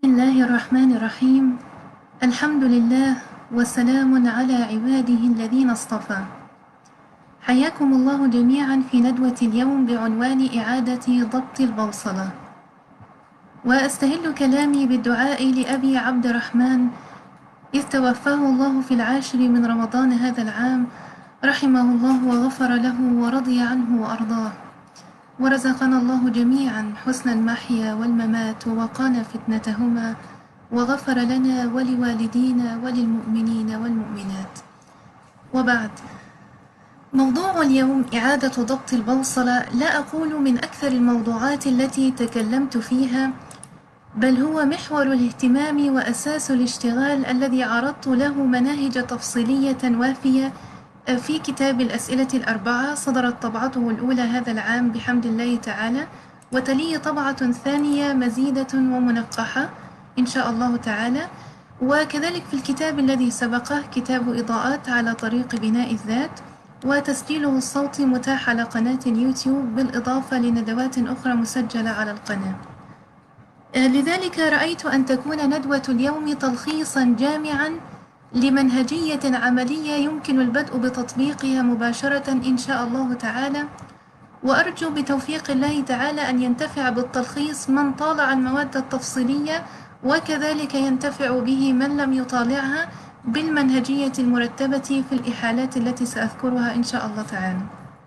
بسم الله الرحمن الرحيم. الحمد لله وسلام على عباده الذين اصطفى. حياكم الله جميعا في ندوة اليوم بعنوان إعادة ضبط البوصلة. وأستهل كلامي بالدعاء لأبي عبد الرحمن إذ توفاه الله في 10 من رمضان هذا العام، رحمه الله وغفر له ورضي عنه وأرضاه، ورزقنا الله جميعا حسن المحيا والممات ووقانا فتنتهما، وغفر لنا ولوالدينا وللمؤمنين والمؤمنات. وبعد، موضوع اليوم إعادة ضبط البوصلة. لا أقول من أكثر الموضوعات التي تكلمت فيها، بل هو محور الاهتمام وأساس الاشتغال الذي عرضت له مناهج تفصيلية وافية في كتاب الأسئلة الأربعة، صدرت طبعته الأولى هذا العام بحمد الله تعالى، وتلي طبعة ثانية مزيدة ومنقحة إن شاء الله تعالى. وكذلك في الكتاب الذي سبقه كتاب إضاءات على طريق بناء الذات، وتسجيله الصوتي متاح على قناة اليوتيوب، بالإضافة لندوات أخرى مسجلة على القناة. لذلك رأيت أن تكون ندوة اليوم تلخيصا جامعا لمنهجية عملية يمكن البدء بتطبيقها مباشرة إن شاء الله تعالى، وأرجو بتوفيق الله تعالى أن ينتفع بالتلخيص من طالع المواد التفصيلية، وكذلك ينتفع به من لم يطالعها بالمنهجية المرتبة في الإحالات التي سأذكرها إن شاء الله تعالى.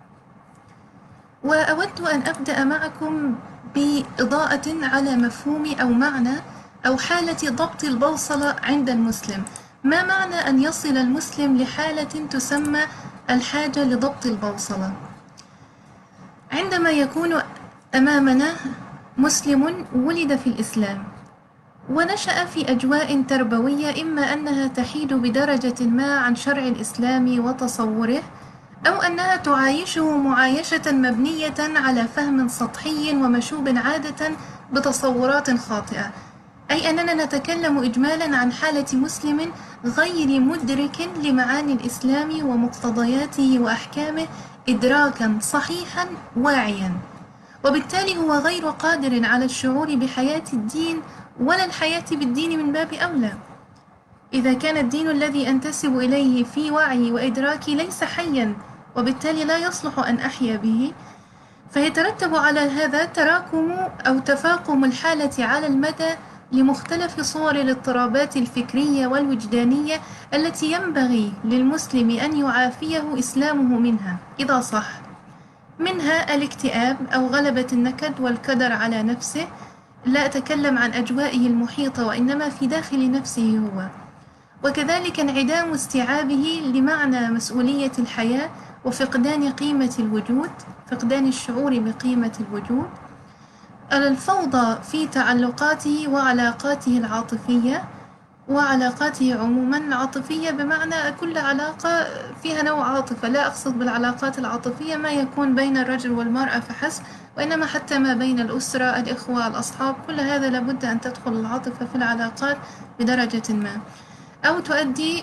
وأود أن أبدأ معكم بإضاءة على مفهوم أو معنى أو حالة ضبط البوصلة عند المسلم. ما معنى أن يصل المسلم لحالة تسمى الحاجة لضبط البوصلة؟ عندما يكون أمامنا مسلم ولد في الإسلام ونشأ في أجواء تربوية، إما أنها تحيد بدرجة ما عن شرع الإسلام وتصوره، أو أنها تعايشه معايشة مبنية على فهم سطحي ومشوب عادة بتصورات خاطئة، أي أننا نتكلم إجمالا عن حالة مسلم غير مدرك لمعاني الإسلام ومقتضياته وأحكامه إدراكا صحيحا واعيا، وبالتالي هو غير قادر على الشعور بحياة الدين ولا الحياة بالدين من باب أولى. إذا كان الدين الذي أنتسب إليه في وعي وإدراكي ليس حيا، وبالتالي لا يصلح أن أحيا به، فيترتب على هذا تراكم أو تفاقم الحالة على المدى لمختلف صور الاضطرابات الفكرية والوجدانية التي ينبغي للمسلم أن يعافيه إسلامه منها إذا صح. منها الاكتئاب أو غلبة النكد والكدر على نفسه، لا أتكلم عن أجوائه المحيطة وإنما في داخل نفسه هو، وكذلك انعدام استيعابه لمعنى مسؤولية الحياة وفقدان قيمة الوجود، فقدان الشعور بقيمة الوجود، الفوضى في تعلقاته وعلاقاته العاطفية وعلاقاته عموما. العاطفية بمعنى كل علاقة فيها نوع عاطفة، لا أقصد بالعلاقات العاطفية ما يكون بين الرجل والمرأة فحسب، وإنما حتى ما بين الأسرة، الإخوة، الأصحاب، كل هذا لابد أن تدخل العاطفة في العلاقات بدرجة ما، أو تؤدي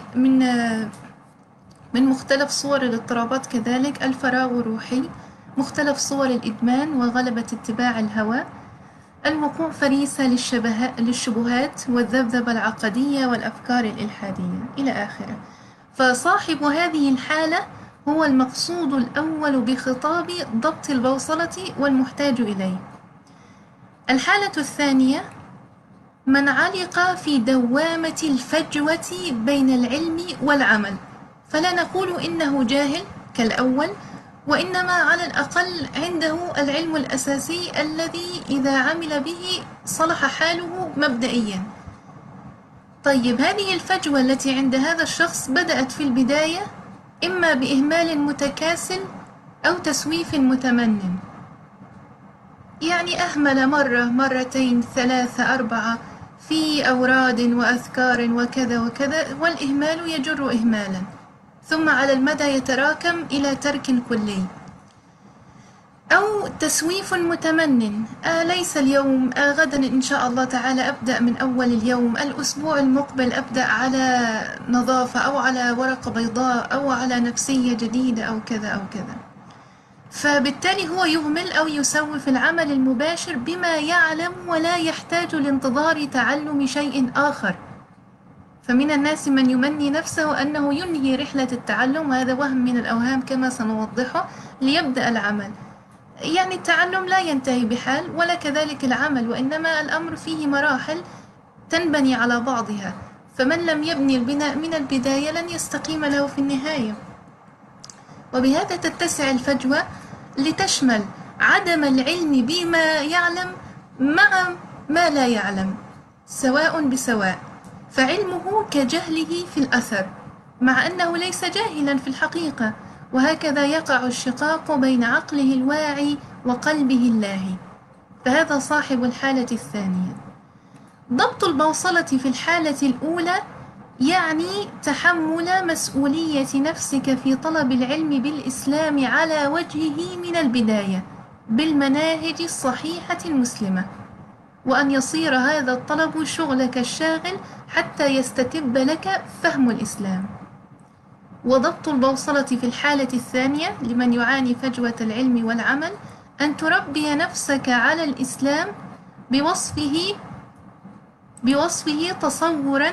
من مختلف صور الاضطرابات، كذلك الفراغ الروحي، مختلف صور الإدمان وغلبة اتباع الهوى، الوقوع فريسة للشبهات والذبذبة العقدية والأفكار الإلحادية إلى آخره. فصاحب هذه الحالة هو المقصود الأول بخطاب ضبط البوصلة والمحتاج إليه. الحالة الثانية من علق في دوامة الفجوة بين العلم والعمل، فلا نقول إنه جاهل كالأول، وإنما على الأقل عنده العلم الأساسي الذي إذا عمل به صلح حاله مبدئيا. طيب، هذه الفجوة التي عند هذا الشخص بدأت في البداية إما بإهمال متكاسل أو تسويف متمنن، يعني أهمل مرة مرتين ثلاثة أربعة في أوراد وأذكار وكذا وكذا، والإهمال يجر إهمالا، ثم على المدى يتراكم إلى ترك كلي، أو تسويف متمنن، ليس اليوم، غدا إن شاء الله تعالى أبدأ من أول اليوم، الأسبوع المقبل أبدأ على نظافة أو على ورقة بيضاء أو على نفسية جديدة أو كذا أو كذا. فبالتالي هو يهمل أو يسوف العمل المباشر بما يعلم ولا يحتاج لانتظار تعلم شيء آخر. فمن الناس من يمني نفسه أنه ينهي رحلة التعلم، وهذا وهم من الأوهام كما سنوضحه، ليبدأ العمل. يعني التعلم لا ينتهي بحال ولا كذلك العمل، وإنما الأمر فيه مراحل تنبني على بعضها، فمن لم يبني البناء من البداية لن يستقيم له في النهاية. وبهذا تتسع الفجوة لتشمل عدم العلم بما يعلم مع ما لا يعلم سواء بسواء، فعلمه كجهله في الأثر مع أنه ليس جاهلا في الحقيقة، وهكذا يقع الشقاق بين عقله الواعي وقلبه اللاهي. فهذا صاحب الحالة الثانية. ضبط البوصلة في الحالة الأولى يعني تحمل مسؤولية نفسك في طلب العلم بالإسلام على وجهه من البداية بالمناهج الصحيحة المسلمة، وأن يصير هذا الطلب شغلك الشاغل حتى يستتب لك فهم الإسلام. وضبط البوصلة في الحالة الثانية لمن يعاني فجوة العلم والعمل أن تربي نفسك على الإسلام بوصفه تصورا.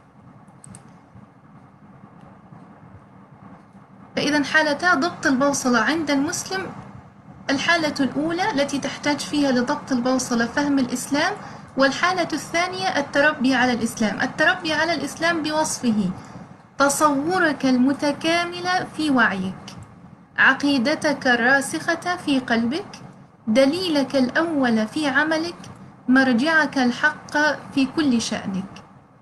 فإذا حالتا ضبط البوصلة عند المسلم: الحالة الأولى التي تحتاج فيها لضبط البوصلة فهم الإسلام، والحالة الثانية التربي على الإسلام. التربي على الإسلام بوصفه تصورك المتكامل في وعيك، عقيدتك الراسخة في قلبك، دليلك الأول في عملك، مرجعك الحق في كل شأنك.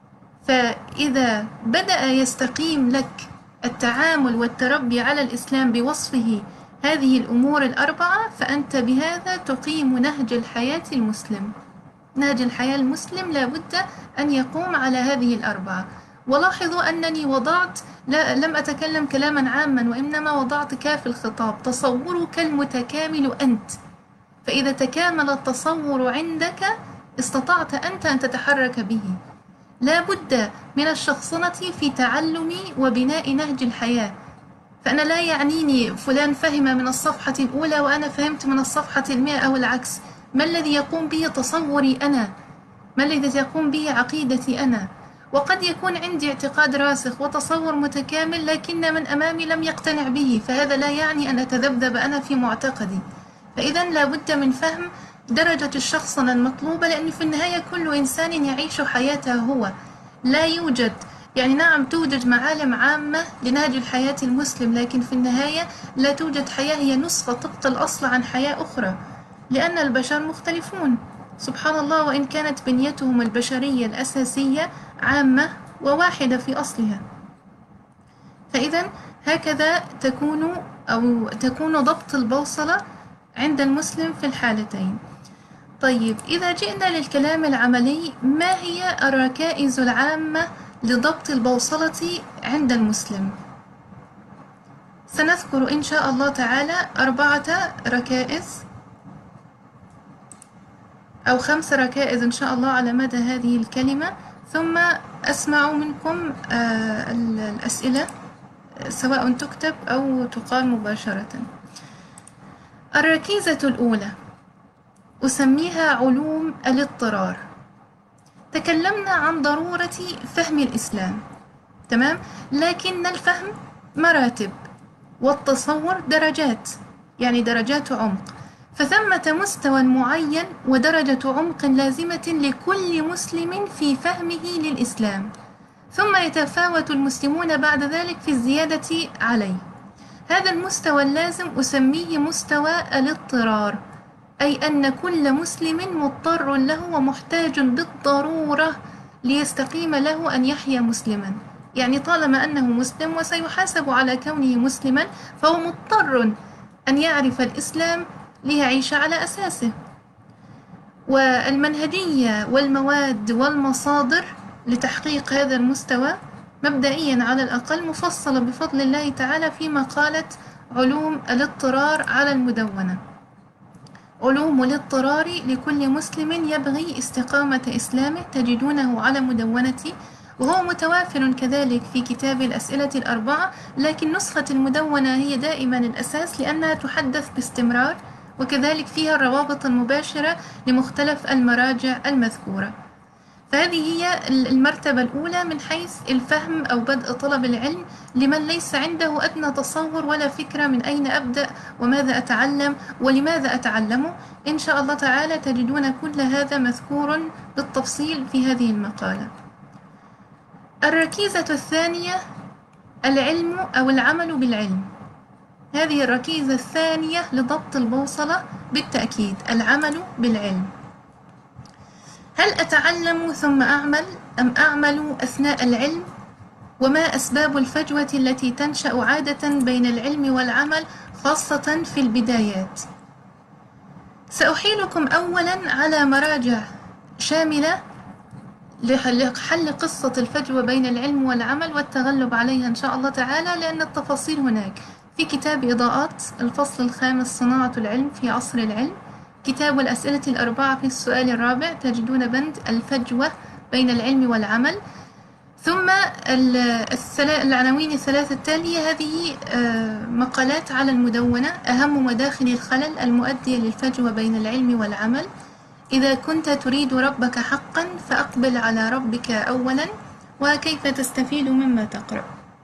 فإذا بدأ يستقيم لك التعامل والتربي على الإسلام بوصفه هذه الأمور الأربعة، فأنت بهذا تقيم نهج الحياة المسلم. نهج الحياة المسلم لا بد أن يقوم على هذه الأربعة. ولاحظوا أنني لم أتكلم كلاما عاما، وإنما وضعت كاف الخطاب: تصورك المتكامل أنت. فإذا تكامل التصور عندك استطعت أنت أن تتحرك به. لا بد من الشخصنة في تعلم وبناء نهج الحياة. فأنا لا يعنيني فلان فهم من الصفحة الأولى وأنا فهمت من الصفحة 100 أو العكس. ما الذي يقوم به تصوري أنا؟ ما الذي يقوم به عقيدتي أنا؟ وقد يكون عندي اعتقاد راسخ وتصور متكامل لكن من أمامي لم يقتنع به، فهذا لا يعني أن أتذبذب أنا في معتقدي. فإذا لا بد من فهم درجة الشخصنة المطلوبة، لأن في النهاية كل إنسان يعيش حياته هو. لا يوجد، يعني نعم توجد معالم عامة لنهج الحياة المسلم، لكن في النهاية لا توجد حياة هي نسخة طبق الأصل عن حياة أخرى، لأن البشر مختلفون سبحان الله، وإن كانت بنيتهم البشرية الأساسية عامة وواحدة في أصلها. فإذا هكذا تكون ضبط البوصلة عند المسلم في الحالتين. طيب، إذا جئنا للكلام العملي، ما هي الركائز العامة لضبط البوصلة عند المسلم؟ سنذكر إن شاء الله تعالى 4 ركائز أو 5 ركائز إن شاء الله على مدى هذه الكلمة، ثم أسمع منكم الأسئلة سواء تكتب أو تقال مباشرة. الركيزة الأولى أسميها علوم الاضطرار. تكلمنا عن ضرورة فهم الإسلام، تمام؟ لكن الفهم مراتب والتصور درجات، يعني درجات عمق. فثمة مستوى معين ودرجة عمق لازمة لكل مسلم في فهمه للإسلام، ثم يتفاوت المسلمون بعد ذلك في الزيادة عليه. هذا المستوى اللازم أسميه مستوى الاضطرار، أي أن كل مسلم مضطر له ومحتاج بالضرورة ليستقيم له أن يحيا مسلما. يعني طالما أنه مسلم وسيحاسب على كونه مسلما، فهو مضطر أن يعرف الإسلام ليعيش على أساسه. والمنهجية والمواد والمصادر لتحقيق هذا المستوى مبدئيا على الأقل مفصلة بفضل الله تعالى في مقالة علوم الاضطرار على المدونة. علوم الاضطرار لكل مسلم يبغي استقامة إسلامه، تجدونه على مدونة وهو متوافر كذلك في كتاب الأسئلة الأربعة، لكن نسخة المدونة هي دائما الأساس لأنها تحدث باستمرار، وكذلك فيها الروابط المباشرة لمختلف المراجع المذكورة. فهذه هي المرتبة الأولى من حيث الفهم أو بدء طلب العلم لمن ليس عنده أدنى تصور ولا فكرة من أين أبدأ وماذا أتعلم ولماذا أتعلمه. إن شاء الله تعالى تجدون كل هذا مذكور بالتفصيل في هذه المقالة. الركيزة الثانية العلم أو العمل بالعلم. هذه الركيزة الثانية لضبط البوصلة بالتأكيد، العمل بالعلم. هل أتعلم ثم أعمل أم أعمل أثناء العلم؟ وما أسباب الفجوة التي تنشأ عادة بين العلم والعمل خاصة في البدايات؟ سأحيلكم أولا على مراجع شاملة لحل قصة الفجوة بين العلم والعمل والتغلب عليها إن شاء الله تعالى، لأن التفاصيل هناك في كتاب إضاءات الفصل الخامس صناعة العلم في عصر العلم، كتاب الأسئلة الأربعة في السؤال الرابع تجدون بند الفجوة بين العلم والعمل. ثم العناوين الثلاثة التالية هذه مقالات على المدونة، أهم مداخل الخلل المؤدية للفجوة بين العلم والعمل، إذا كنت تريد ربك حقا فأقبل على ربك أولا، وكيف تستفيد مما تقرأ.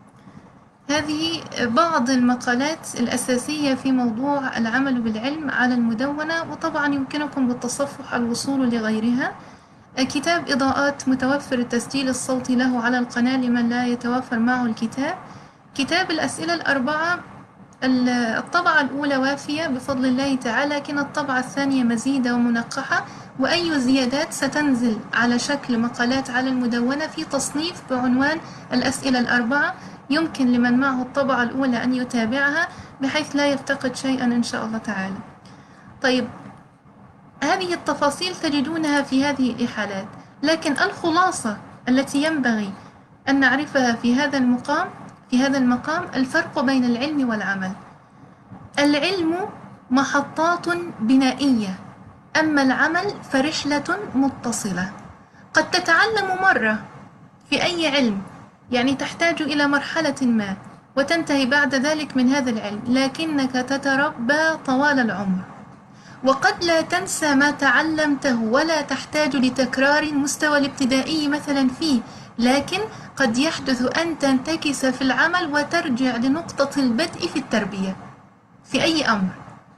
هذه بعض المقالات الأساسية في موضوع العمل بالعلم على المدونة، وطبعا يمكنكم بالتصفح الوصول لغيرها. كتاب إضاءات متوفر التسجيل الصوتي له على القناة لمن لا يتوفر معه الكتاب. كتاب الأسئلة الأربعة الطبعة الأولى وافية بفضل الله تعالى، لكن الطبعة الثانية مزيدة ومنقحة، وأي زيادات ستنزل على شكل مقالات على المدونة في تصنيف بعنوان الأسئلة الأربعة. يمكن لمن معه الطبعة الأولى أن يتابعها بحيث لا يفتقد شيئا إن شاء الله تعالى. طيب، هذه التفاصيل تجدونها في هذه الإحالات، لكن الخلاصة التي ينبغي أن نعرفها في هذا المقام الفرق بين العلم والعمل. العلم محطات بنائية، أما العمل فرحلة متصلة. قد تتعلم مرة في أي علم، يعني تحتاج إلى مرحلة ما وتنتهي بعد ذلك من هذا العلم، لكنك تتربى طوال العمر، وقد لا تنسى ما تعلمته ولا تحتاج لتكرار المستوى الابتدائي مثلا فيه، لكن قد يحدث أن تنتكس في العمل وترجع لنقطة البدء في التربية في أي أمر.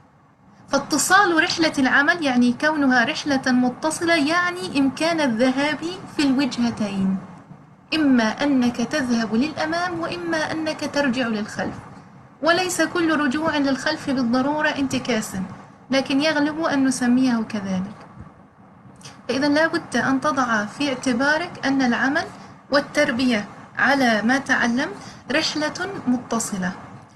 فاتصال رحلة العمل يعني كونها رحلة متصلة، يعني إمكان الذهاب في الوجهتين، إما أنك تذهب للأمام وإما أنك ترجع للخلف، وليس كل رجوع للخلف بالضرورة انتكاسا، لكن يغلب أن نسميه كذلك. فإذا لا بد أن تضع في اعتبارك أن العمل والتربية على ما تعلم رحلة متصلة.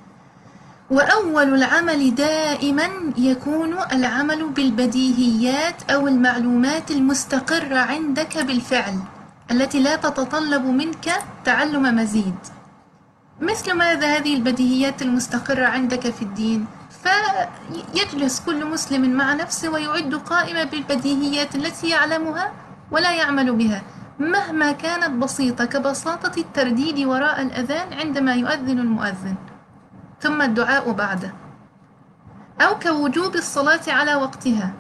وأول العمل دائما يكون العمل بالبديهيات أو المعلومات المستقرة عندك بالفعل التي لا تتطلب منك تعلم مزيد. مثل ماذا هذه البديهيات المستقرة عندك في الدين؟ فيجلس كل مسلم مع نفسه ويعد قائمة بالبديهيات التي يعلمها ولا يعمل بها مهما كانت بسيطة، كبساطة الترديد وراء الأذان عندما يؤذن المؤذن ثم الدعاء بعده، أو كوجوب الصلاة على وقتها.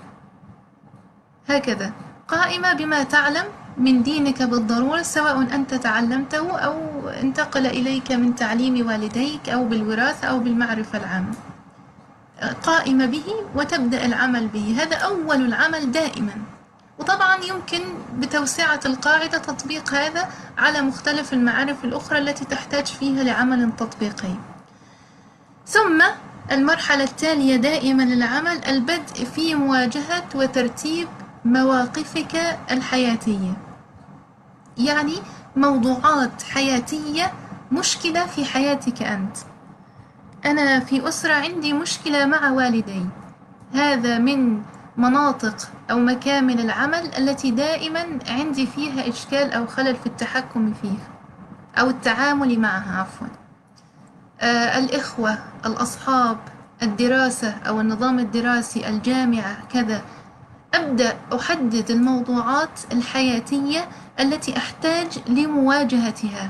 هكذا قائمة بما تعلم من دينك بالضرورة، سواء أنت تعلمته أو انتقل إليك من تعليم والديك أو بالوراثة أو بالمعرفة العامة، قائمة به وتبدأ العمل به. هذا أول العمل دائما. وطبعا يمكن بتوسعة القاعدة تطبيق هذا على مختلف المعارف الأخرى التي تحتاج فيها لعمل تطبيقي. ثم المرحلة التالية دائما للعمل البدء في مواجهة وترتيب مواقفك الحياتية، يعني موضوعات حياتية، مشكلة في حياتك أنت. أنا في أسرة عندي مشكلة مع والدي، هذا من مناطق أو مكامن العمل التي دائما عندي فيها إشكال أو خلل في التحكم فيها أو التعامل معها عفوا. الإخوة، الأصحاب، الدراسة أو النظام الدراسي، الجامعة، كذا. أبدأ أحدد الموضوعات الحياتية التي أحتاج لمواجهتها،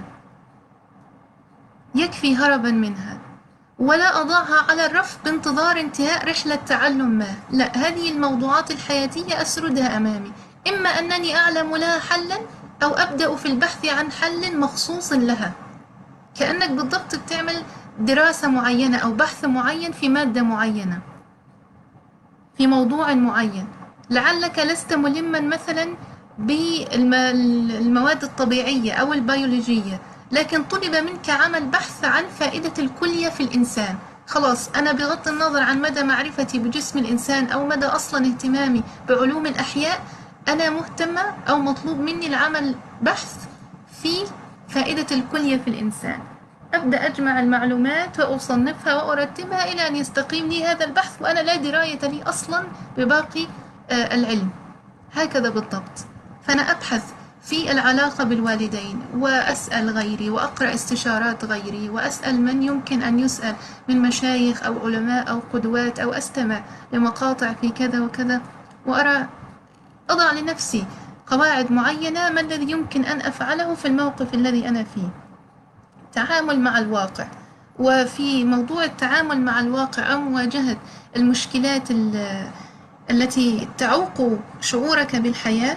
يكفي هربا منها، ولا أضعها على الرف بانتظار انتهاء رحلة تعلم ما. لا، هذه الموضوعات الحياتية أسردها أمامي، إما أنني أعلم لها حلا أو أبدأ في البحث عن حل مخصوص لها، كأنك بالضبط بتعمل دراسة معينة أو بحث معين في مادة معينة في موضوع معين. لعلك لست ملما مثلا بالمواد الطبيعية أو البيولوجية، لكن طلب منك عمل بحث عن فائدة الكلية في الإنسان. خلاص، أنا بغض النظر عن مدى معرفتي بجسم الإنسان أو مدى أصلا اهتمامي بعلوم الأحياء، أنا مهتمة أو مطلوب مني العمل بحث في فائدة الكلية في الإنسان. أبدأ أجمع المعلومات وأصنفها وأرتبها إلى أن يستقيم لي هذا البحث وأنا لا دراية لي أصلا بباقي العلم. هكذا بالضبط. فأنا أبحث في العلاقة بالوالدين، وأسأل غيري، وأقرأ استشارات غيري، وأسأل من يمكن أن يسأل من مشايخ أو علماء أو قدوات، أو أستمع لمقاطع في كذا وكذا، وأرى أضع لنفسي قواعد معينة ما الذي يمكن أن أفعله في الموقف الذي أنا فيه. تعامل مع الواقع. وفي موضوع التعامل مع الواقع أو مواجهة المشكلات التي تعوق شعورك بالحياة،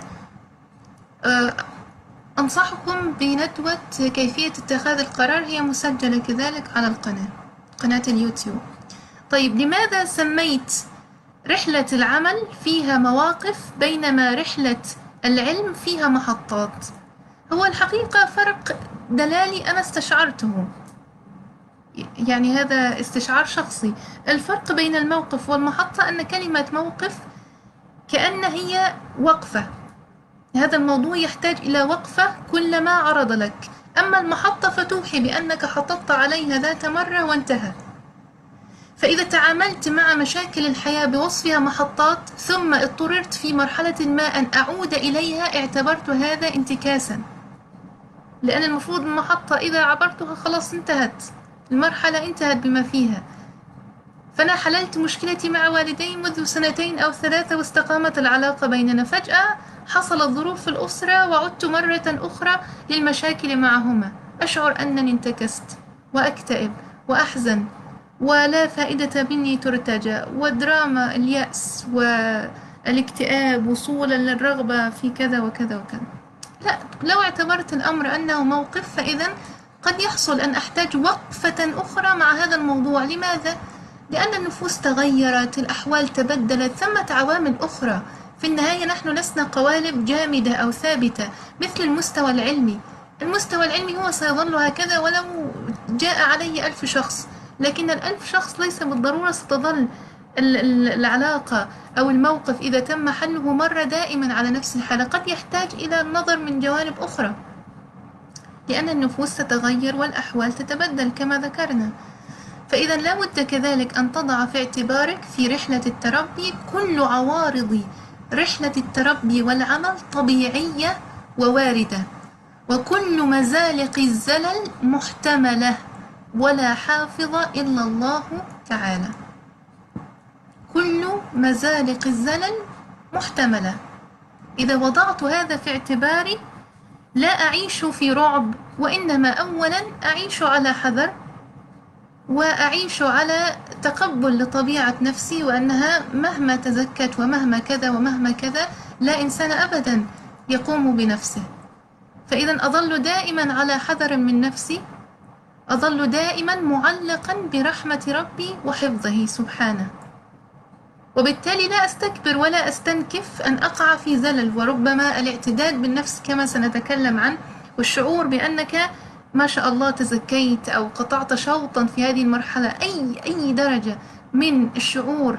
أنصحكم بندوة كيفية اتخاذ القرار، هي مسجلة كذلك على قناة اليوتيوب. طيب، لماذا سميت رحلة العمل فيها مواقف بينما رحلة العلم فيها محطات؟ هو الحقيقة فرق دلالي أنا استشعرته، يعني هذا استشعار شخصي. الفرق بين الموقف والمحطة أن كلمة موقف كأن هي وقفة، هذا الموضوع يحتاج إلى وقفة كلما عرض لك. أما المحطة فتوحي بأنك حططت عليها ذات مرة وانتهى. فإذا تعاملت مع مشاكل الحياة بوصفها محطات ثم اضطررت في مرحلة ما أن أعود إليها، اعتبرت هذا انتكاسا، لأن المفروض المحطة إذا عبرتها خلاص انتهت، المرحلة انتهت بما فيها. فأنا حللت مشكلتي مع والدي منذ 2 أو 3 واستقامت العلاقة بيننا، فجأة حصلت ظروف في الأسرة وعدت مرة أخرى للمشاكل معهما، أشعر أنني انتكست وأكتئب وأحزن ولا فائدة مني ترتجى، ودراما اليأس والاكتئاب وصولا للرغبة في كذا وكذا وكذا. لا، لو اعتبرت الأمر أنه موقف، فإذا قد يحصل أن أحتاج وقفة أخرى مع هذا الموضوع. لماذا؟ لأن النفوس تغيرت، الأحوال تبدلت، ثمة عوامل أخرى. في النهاية نحن لسنا قوالب جامدة أو ثابتة مثل المستوى العلمي. المستوى العلمي هو سيظل هكذا ولو جاء عليه 1000 شخص، لكن 1000 شخص ليس بالضرورة ستظل العلاقة أو الموقف إذا تم حله مرة دائما على نفس الحالة، قد يحتاج إلى النظر من جوانب أخرى، لأن النفوس تتغير والأحوال تتبدل كما ذكرنا. فإذا لا بد كذلك أن تضع في اعتبارك في رحلة التربي كل عوارض رحلة التربي والعمل طبيعية وواردة، وكل مزالق الزلل محتملة، ولا حافظ إلا الله تعالى. كل مزالق الزلل محتملة. إذا وضعت هذا في اعتباري لا أعيش في رعب، وإنما أولا أعيش على حذر، وأعيش على تقبل لطبيعة نفسي، وأنها مهما تزكت ومهما كذا ومهما كذا لا إنسان أبدا يقوم بنفسه. فإذا أظل دائما على حذر من نفسي، أظل دائما معلقا برحمة ربي وحفظه سبحانه، وبالتالي لا أستكبر ولا أستنكف أن أقع في زلل. وربما الاعتداد بالنفس كما سنتكلم عنه، والشعور بأنك ما شاء الله تزكيت أو قطعت شوطا في هذه المرحلة، أي درجة من الشعور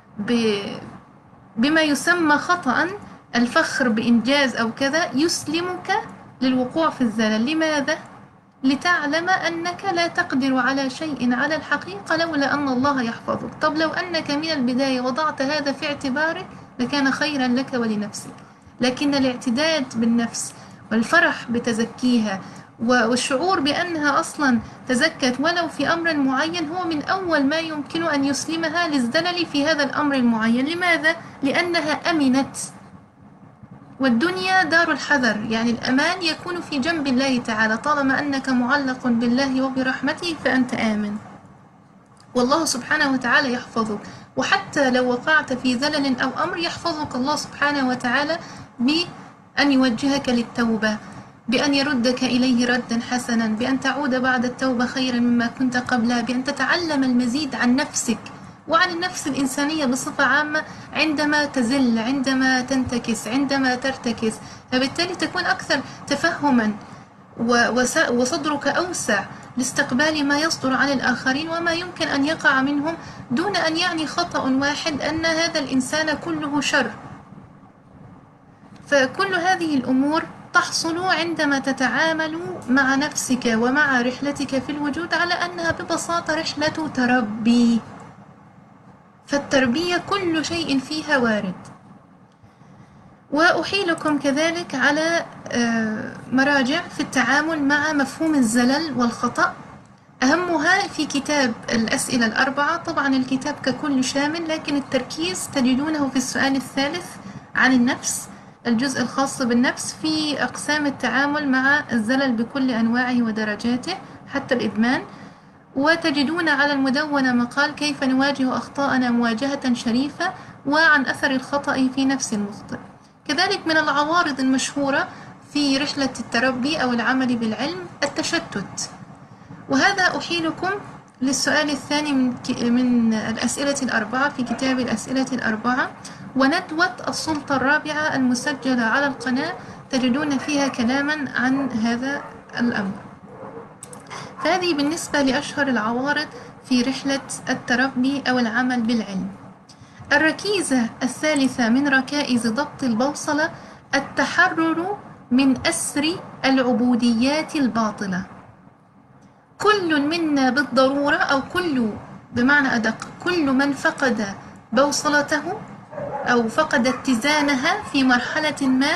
بما يسمى خطأ الفخر بإنجاز أو كذا يسلمك للوقوع في الزلل. لماذا؟ لتعلم أنك لا تقدر على شيء على الحقيقة لولا أن الله يحفظك. طب لو أنك من البداية وضعت هذا في اعتبارك لكان خيرا لك ولنفسك، لكن الاعتداد بالنفس والفرح بتزكيها والشعور بأنها أصلا تزكت ولو في أمر معين هو من أول ما يمكن أن يسلمها للزلل في هذا الأمر المعين. لماذا؟ لأنها أمنت، والدنيا دار الحذر، يعني الأمان يكون في جنب الله تعالى، طالما أنك معلق بالله وبرحمته فأنت آمن، والله سبحانه وتعالى يحفظك. وحتى لو وقعت في زلل أو أمر يحفظك الله سبحانه وتعالى بأن يوجهك للتوبة، بأن يردك إليه ردا حسنا، بأن تعود بعد التوبة خيرا مما كنت قبلها، بأن تتعلم المزيد عن نفسك وعن النفس الإنسانية بصفة عامة عندما تزل، عندما تنتكس، عندما ترتكس، فبالتالي تكون أكثر تفهما وصدرك أوسع لاستقبال ما يصدر عن الآخرين وما يمكن أن يقع منهم، دون أن يعني خطأ واحد أن هذا الإنسان كله شر. فكل هذه الأمور تحصل عندما تتعامل مع نفسك ومع رحلتك في الوجود على أنها ببساطة رحلة تربي، فالتربية كل شيء فيها وارد. وأحيلكم كذلك على مراجع في التعامل مع مفهوم الزلل والخطأ، أهمها في كتاب الأسئلة الأربعة. طبعا الكتاب ككل شامل، لكن التركيز تجدونه في السؤال الثالث عن النفس، الجزء الخاص بالنفس في أقسام التعامل مع الزلل بكل أنواعه ودرجاته حتى الإدمان. وتجدون على المدونة مقال كيف نواجه أخطاءنا مواجهة شريفة، وعن أثر الخطأ في نفس المخطئ. كذلك من العوارض المشهورة في رحلة التربي أو العمل بالعلم التشتت، وهذا أحيلكم للسؤال الثاني من الأسئلة الأربعة في كتاب الأسئلة الأربعة، وندوة السلطة الرابعة المسجلة على القناة تجدون فيها كلاما عن هذا الأمر. فهذه بالنسبة لأشهر العوارض في رحلة التربي أو العمل بالعلم. الركيزة الثالثة من ركائز ضبط البوصلة التحرر من أسر العبوديات الباطلة. كل منا بالضرورة، أو كل بمعنى أدق، كل من فقد بوصلته أو فقد اتزانها في مرحلة ما،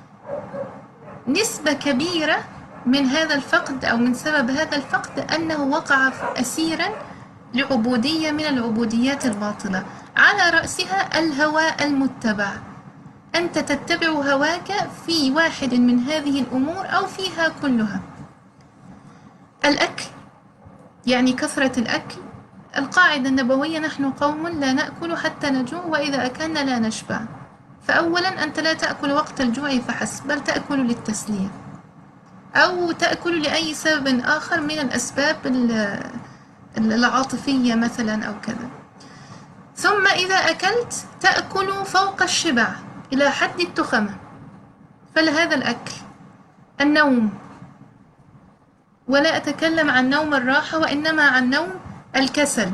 نسبة كبيرة من هذا الفقد أو من سبب هذا الفقد أنه وقع أسيرا لعبودية من العبوديات الباطلة، على رأسها الهوى المتبع. أنت تتبع هواك في واحد من هذه الأمور أو فيها كلها. الأكل، يعني كثرة الأكل. القاعدة النبوية: نحن قوم لا نأكل حتى نجوع وإذا أكلنا لا نشبع. فأولا أنت لا تأكل وقت الجوع فحسب، بل تأكل للتسلية أو تأكل لأي سبب آخر من الأسباب العاطفية مثلا أو كذا. ثم إذا أكلت تأكل فوق الشبع إلى حد التخمة، فلهذا الأكل. النوم، ولا أتكلم عن نوم الراحة وإنما عن نوم الكسل.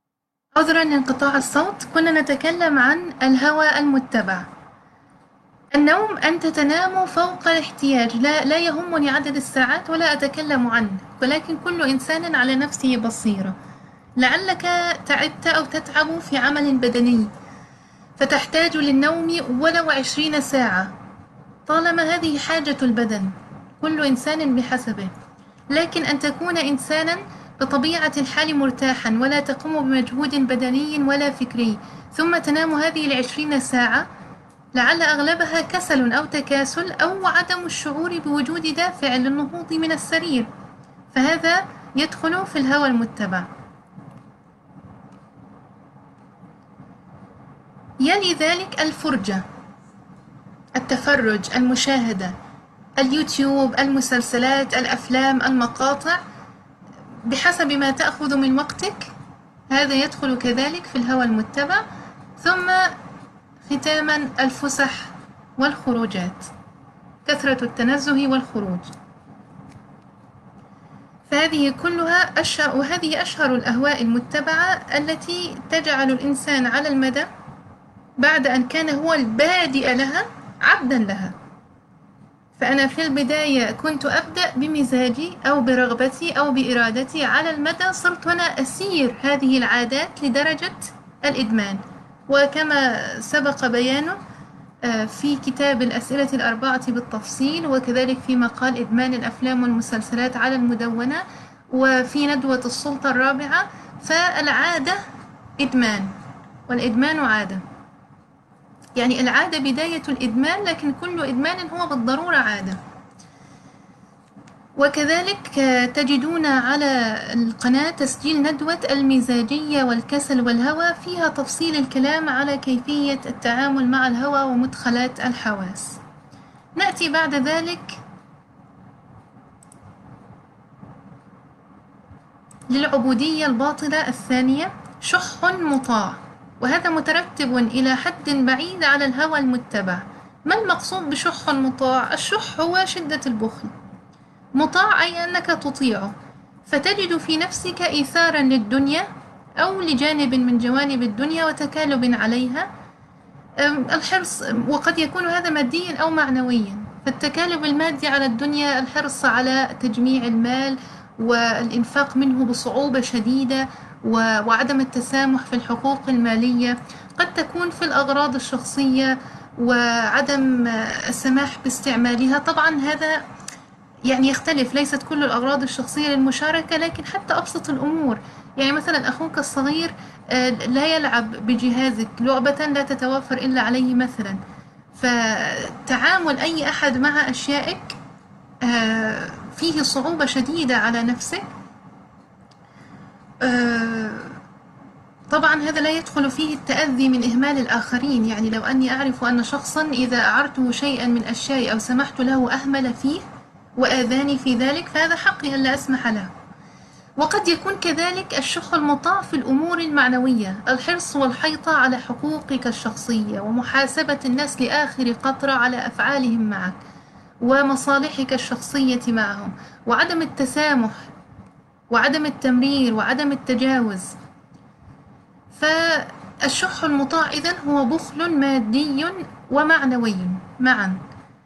عذرا لانقطاع الصوت. كنا نتكلم عن الهوى المتبع. النوم أنت تنام فوق الاحتياج، لا يهمني عدد الساعات ولا أتكلم عنه، ولكن كل إنسان على نفسه بصيرة. لعلك تعبت أو تتعب في عمل بدني فتحتاج للنوم ولو 20 ساعة، طالما هذه حاجة البدن، كل إنسان بحسبه. لكن أن تكون إنسانا بطبيعة الحال مرتاحا ولا تقوم بمجهود بدني ولا فكري ثم تنام هذه 20 ساعة، لعل أغلبها كسل أو تكاسل أو عدم الشعور بوجود دافع للنهوض من السرير، فهذا يدخل في الهوى المتبع. يلي ذلك الفرجة، التفرج، المشاهدة، اليوتيوب، المسلسلات، الأفلام، المقاطع، بحسب ما تأخذ من وقتك، هذا يدخل كذلك في الهوى المتبع. ثم ختاما الفسح والخروجات، كثرة التنزه والخروج، فهذه كلها وهذه أشهر الأهواء المتبعة التي تجعل الإنسان على المدى بعد أن كان هو البادئ لها عبدا لها. فأنا في البداية كنت أبدأ بمزاجي أو برغبتي أو بإرادتي، على المدى صرت أنا أسير هذه العادات لدرجة الإدمان. وكما سبق بيانه في كتاب الأسئلة الأربعة بالتفصيل، وكذلك في مقال إدمان الأفلام والمسلسلات على المدونة، وفي ندوة السلطة الرابعة، فالعادة إدمان والإدمان عادة، يعني العادة بداية الإدمان، لكن كل إدمان هو بالضرورة عادة. وكذلك تجدون على القناة تسجيل ندوة المزاجية والكسل والهوى، فيها تفصيل الكلام على كيفية التعامل مع الهوى ومدخلات الحواس. نأتي بعد ذلك للعبودية الباطلة الثانية، شح مطاع، وهذا مترتب إلى حد بعيد على الهوى المتبع. ما المقصود بشح مطاع؟ الشح هو شدة البخل، مطاع أي أنك تطيعه، فتجد في نفسك إيثارا للدنيا أو لجانب من جوانب الدنيا وتكالب عليها، الحرص، وقد يكون هذا ماديا أو معنويا. فالتكالب المادي على الدنيا، الحرص على تجميع المال والإنفاق منه بصعوبة شديدة، وعدم التسامح في الحقوق المالية، قد تكون في الأغراض الشخصية وعدم السماح باستعمالها. طبعا هذا يعني يختلف، ليست كل الأغراض الشخصية للمشاركة، لكن حتى أبسط الأمور، يعني مثلا أخوك الصغير لا يلعب بجهازك لعبة لا تتوفر إلا عليه مثلا، فتعامل أي أحد مع أشيائك فيه صعوبة شديدة على نفسك. طبعا هذا لا يدخل فيه التأذي من إهمال الآخرين، يعني لو أني أعرف أن شخصا إذا أعرته شيئا من أشياء أو سمحت له أهمل فيه وآذاني في ذلك، فهذا حقي أن لا أسمح له. وقد يكون كذلك الشح المطاع في الأمور المعنوية، الحرص والحيطة على حقوقك الشخصية ومحاسبة الناس لآخر قطرة على أفعالهم معك ومصالحك الشخصية معهم، وعدم التسامح وعدم التمرير وعدم التجاوز. فالشح المطاع إذن هو بخل مادي ومعنوي معا.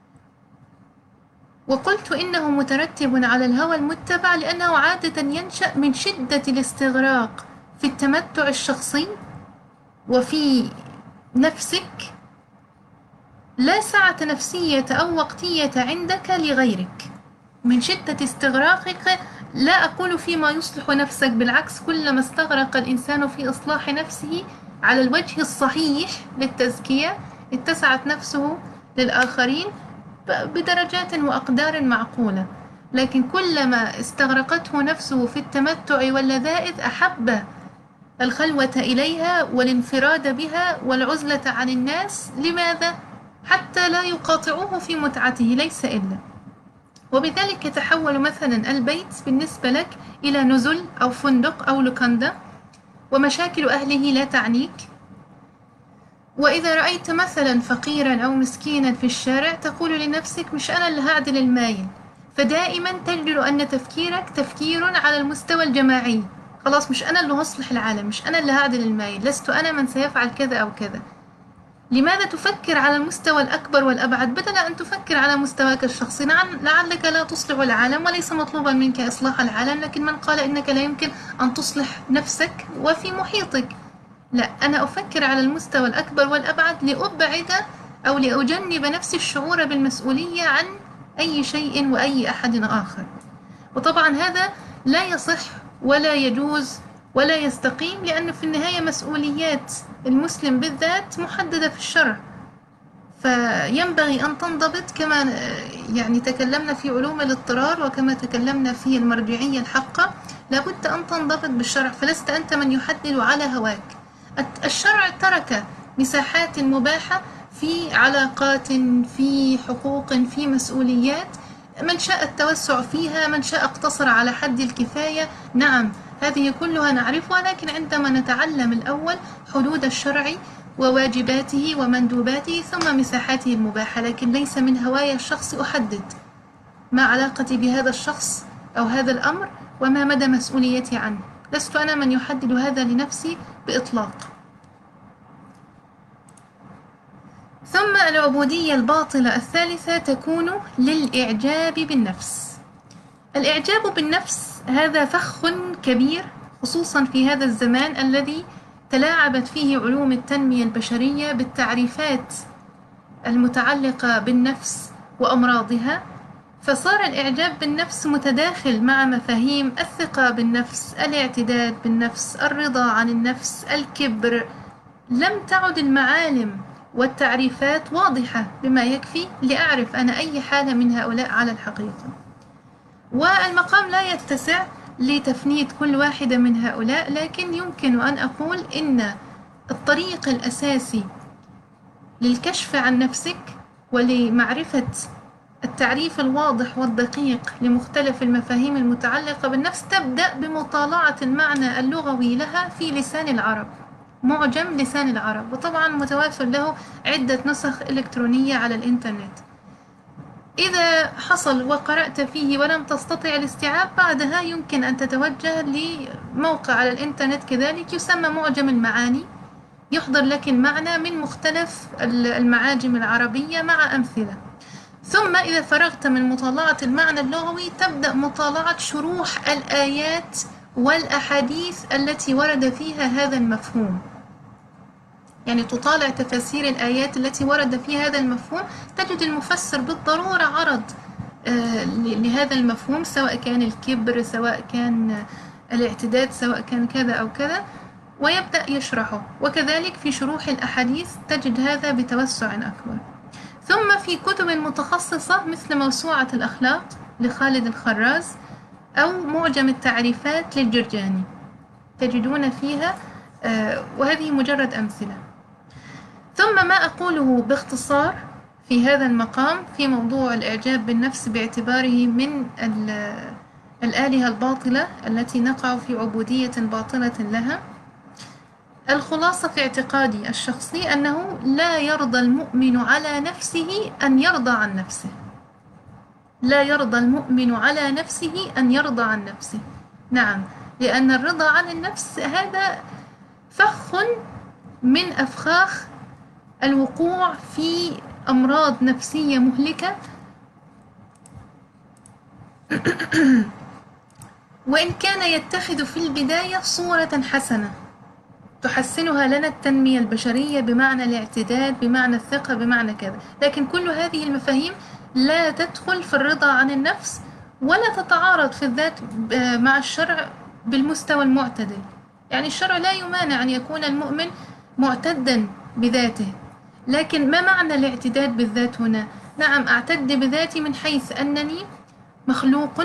وقلت إنه مترتب على الهوى المتبع لأنه عادة ينشأ من شدة الاستغراق في التمتع الشخصي وفي نفسك، لا سعة نفسية أو وقتية عندك لغيرك، من شدة استغراقك. لا أقول فيما يصلح نفسك، بالعكس، كلما استغرق الإنسان في إصلاح نفسه على الوجه الصحيح للتزكية اتسعت نفسه للآخرين بدرجات وأقدار معقولة، لكن كلما استغرقته نفسه في التمتع واللذائذ أحب الخلوة إليها والانفراد بها والعزلة عن الناس. لماذا؟ حتى لا يقاطعوه في متعته، ليس إلا. وبذلك يتحول مثلا البيت بالنسبة لك إلى نزل أو فندق أو لوكاندا، ومشاكل أهله لا تعنيك. وإذا رأيت مثلا فقيرا أو مسكينا في الشارع تقول لنفسك مش أنا اللي هعدل المايل، فدائما تجد أن تفكيرك تفكير على المستوى الجماعي، خلاص مش أنا اللي هصلح العالم، مش أنا اللي هعدل المايل، لست أنا من سيفعل كذا أو كذا. لماذا تفكر على المستوى الأكبر والأبعد بدل أن تفكر على مستواك الشخصي؟ لعلك لا تصلح العالم، وليس مطلوبا منك إصلاح العالم، لكن من قال إنك لا يمكن أن تصلح نفسك وفي محيطك؟ لا، أنا أفكر على المستوى الأكبر والأبعد لأبعد أو لأجنب نفسي الشعور بالمسؤولية عن أي شيء وأي أحد آخر. وطبعا هذا لا يصح ولا يجوز ولا يستقيم، لأنه في النهاية مسؤوليات المسلم بالذات محددة في الشرع، فينبغي أن تنضبط كما يعني تكلمنا في علوم الاضطرار وكما تكلمنا في المرجعية الحقة، لابد أن تنضبط بالشرع، فلست أنت من يحدد على هواك. الشرع ترك مساحات مباحة في علاقات، في حقوق، في مسؤوليات، من شاء التوسع فيها، من شاء اقتصر على حد الكفاية. نعم، هذه كلها نعرفها، لكن عندما نتعلم الأول حدود الشرع وواجباته ومندوباته ثم مساحاته المباحة، لكن ليس من هوايا الشخص أحدد ما علاقتي بهذا الشخص أو هذا الأمر وما مدى مسؤوليتي عنه. لست أنا من يحدد هذا لنفسي بإطلاق. ثم العبودية الباطلة الثالثة تكون للإعجاب بالنفس. الإعجاب بالنفس هذا فخ كبير، خصوصا في هذا الزمان الذي تلاعبت فيه علوم التنمية البشرية بالتعريفات المتعلقة بالنفس وأمراضها، فصار الإعجاب بالنفس متداخل مع مفاهيم الثقة بالنفس، الاعتداد بالنفس، الرضا عن النفس، الكبر. لم تعد المعالم والتعريفات واضحة بما يكفي لأعرف أنا أي حالة من هؤلاء على الحقيقة، والمقام لا يتسع لتفنيد كل واحدة من هؤلاء، لكن يمكن أن أقول إن الطريق الأساسي للكشف عن نفسك ولمعرفة التعريف الواضح والدقيق لمختلف المفاهيم المتعلقة بالنفس تبدأ بمطالعة المعنى اللغوي لها في لسان العرب، معجم لسان العرب، وطبعا متوافر له عدة نسخ إلكترونية على الإنترنت. إذا حصل وقرأت فيه ولم تستطع الاستيعاب، بعدها يمكن أن تتوجه لموقع على الإنترنت كذلك يسمى معجم المعاني، يحضر لك المعنى من مختلف المعاجم العربية مع أمثلة. ثم إذا فرغت من مطالعة المعنى اللغوي تبدأ مطالعة شروح الآيات والأحاديث التي ورد فيها هذا المفهوم، يعني تطالع تفاسير الآيات التي ورد فيها هذا المفهوم، تجد المفسر بالضرورة عرض لهذا المفهوم، سواء كان الكبر، سواء كان الاعتداد، سواء كان كذا أو كذا، ويبدأ يشرحه. وكذلك في شروح الأحاديث تجد هذا بتوسع أكبر. ثم في كتب متخصصة مثل موسوعة الأخلاق لخالد الخراز أو معجم التعريفات للجرجاني تجدون فيها، وهذه مجرد أمثلة. ثم ما أقوله باختصار في هذا المقام في موضوع الإعجاب بالنفس باعتباره من الآلهة الباطلة التي نقع في عبودية باطلة لها، الخلاصة في اعتقادي الشخصي أنه لا يرضى المؤمن على نفسه أن يرضى عن نفسه، لا يرضى المؤمن على نفسه أن يرضى عن نفسه. نعم، لأن الرضا عن النفس هذا فخ من أفخاخ الوقوع في أمراض نفسية مهلكة وإن كان يتخذ في البداية صورة حسنة تحسنها لنا التنمية البشرية بمعنى الاعتداد، بمعنى الثقة، بمعنى كذا، لكن كل هذه المفاهيم لا تدخل في الرضا عن النفس ولا تتعارض في الذات مع الشرع بالمستوى المعتدل. يعني الشرع لا يمانع أن يكون المؤمن معتدا بذاته، لكن ما معنى الاعتداد بالذات هنا؟ نعم، أعتد بذاتي من حيث أنني مخلوق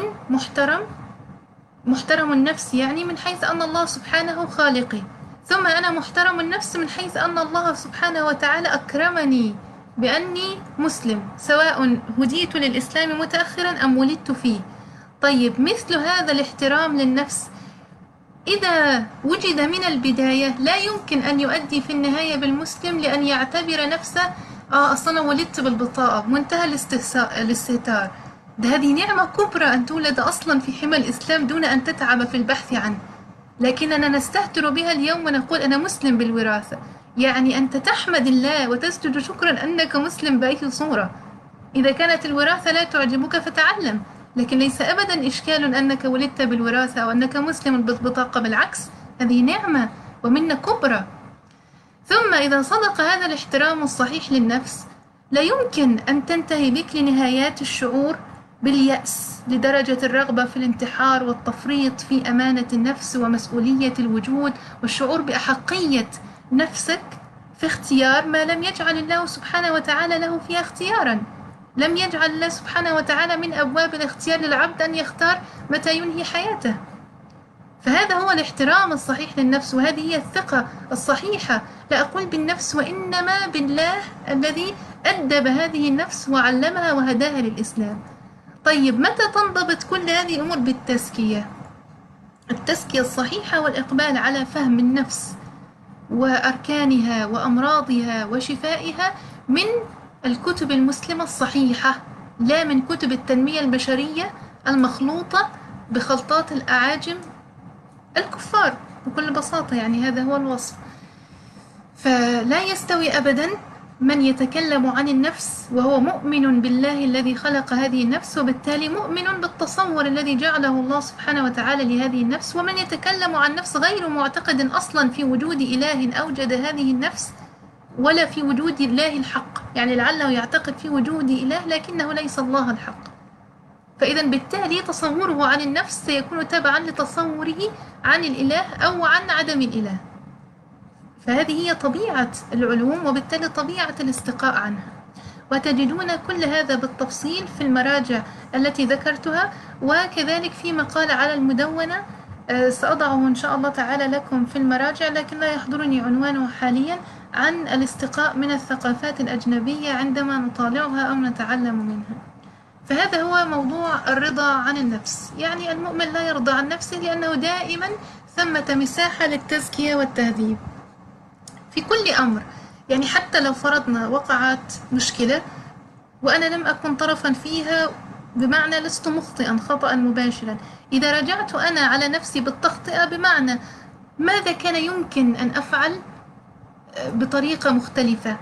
محترم النفس، يعني من حيث أن الله سبحانه خالقي، ثم أنا محترم النفس من حيث أن الله سبحانه وتعالى أكرمني بأني مسلم، سواء هديت للإسلام متأخرا أم ولدت فيه. طيب، مثل هذا الاحترام للنفس إذا وجد من البداية لا يمكن أن يؤدي في النهاية بالمسلم لأن يعتبر نفسه أصلا ولدت بالبطاقة، منتهى الاستهتار. هذه نعمة كبرى أن تولد أصلا في حمى الإسلام دون أن تتعب في البحث عنه، لكننا نستهتر بها اليوم ونقول أنا مسلم بالوراثة. يعني أنت تحمد الله وتسجد شكرا أنك مسلم بأي صورة. إذا كانت الوراثة لا تعجبك فتعلم، لكن ليس أبدا إشكال أنك ولدت بالوراثة أو أنك مسلم بالبطاقة، بالعكس هذه نعمة ومنة كبرى. ثم إذا صدق هذا الاحترام الصحيح للنفس، لا يمكن أن تنتهي بك لنهايات الشعور باليأس لدرجة الرغبة في الانتحار والتفريط في أمانة النفس ومسؤولية الوجود والشعور بأحقية نفسك في اختيار ما لم يجعل الله سبحانه وتعالى له فيها اختيارا. لم يجعل الله سبحانه وتعالى من أبواب الاختيار للعبد أن يختار متى ينهي حياته. فهذا هو الاحترام الصحيح للنفس، وهذه هي الثقة الصحيحة، لا أقول بالنفس وإنما بالله الذي أدب هذه النفس وعلمها وهداها للإسلام. طيب متى تنضبط كل هذه الأمور؟ بالتزكية، التزكية الصحيحة والإقبال على فهم النفس وأركانها وأمراضها وشفائها من الكتب المسلمة الصحيحة، لا من كتب التنمية البشرية المخلوطة بخلطات الأعاجم الكفار بكل بساطة. يعني هذا هو الوصف. فلا يستوي أبدا من يتكلم عن النفس وهو مؤمن بالله الذي خلق هذه النفس، وبالتالي مؤمن بالتصور الذي جعله الله سبحانه وتعالى لهذه النفس، ومن يتكلم عن نفس غير معتقد أصلا في وجود إله أوجد هذه النفس ولا في وجود الله الحق. يعني لعله يعتقد في وجود إله لكنه ليس الله الحق. فإذا بالتالي تصوره عن النفس سيكون تبعا لتصوره عن الإله أو عن عدم الإله. فهذه هي طبيعة العلوم، وبالتالي طبيعة الاستقاء عنها. وتجدون كل هذا بالتفصيل في المراجع التي ذكرتها، وكذلك في مقال على المدونة سأضعه إن شاء الله تعالى لكم في المراجع، لكن لا يحضرني عنوانه حاليا، عن الاستقاء من الثقافات الأجنبية عندما نطالعها أو نتعلم منها. فهذا هو موضوع الرضا عن النفس. يعني المؤمن لا يرضى عن نفسه لأنه دائما ثمة مساحة للتزكية والتهذيب في كل أمر. يعني حتى لو فرضنا وقعت مشكلة وأنا لم أكن طرفا فيها، بمعنى لست مخطئا خطأ مباشرا، إذا رجعت أنا على نفسي بالتخطئة بمعنى ماذا كان يمكن أن أفعل بطريقة مختلفة،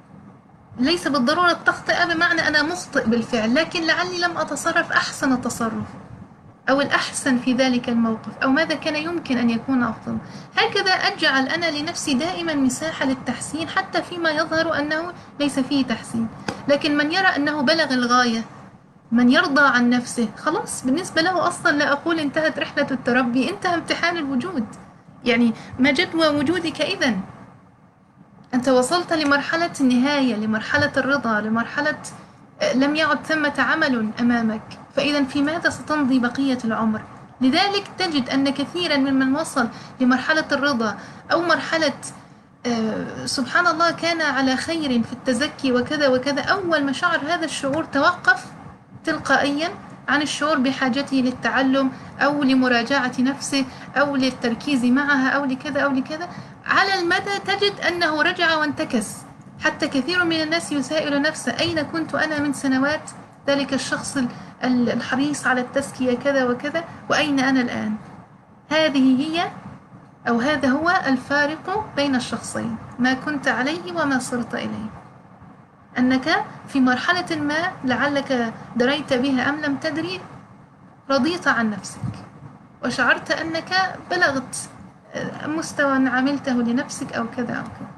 ليس بالضرورة التخطئة بمعنى أنا مخطئ بالفعل، لكن لعلي لم أتصرف أحسن التصرف أو الأحسن في ذلك الموقف، أو ماذا كان يمكن أن يكون أفضل. هكذا أجعل أنا لنفسي دائما مساحة للتحسين حتى فيما يظهر أنه ليس فيه تحسين. لكن من يرى أنه بلغ الغاية، من يرضى عن نفسه، خلاص بالنسبة له أصلا لا أقول انتهت رحلة التربي، انتهى امتحان الوجود. يعني ما جدوى وجودك إذن؟ أنت وصلت لمرحلة النهاية، لمرحلة الرضا، لمرحلة لم يعد ثمة عمل أمامك، فإذا في ماذا ستمضي بقية العمر؟ لذلك تجد أن كثيرا ممن وصل لمرحلة الرضا أو مرحلة سبحان الله كان على خير في التزكي وكذا وكذا، أول ما شعر هذا الشعور توقف تلقائيا عن الشعور بحاجته للتعلم أو لمراجعة نفسه أو للتركيز معها أو لكذا أو لكذا. على المدى تجد أنه رجع وانتكس. حتى كثير من الناس يسائل نفسه أين كنت أنا من سنوات، ذلك الشخص الحريص على التزكية كذا وكذا، وأين أنا الآن؟ هذه هي أو هذا هو الفارق بين الشخصين، ما كنت عليه وما صرت إليه. أنك في مرحلة ما لعلك دريت بها أم لم تدري رضيت عن نفسك وشعرت أنك بلغت مستوى عملته لنفسك أو كذا أو كذا.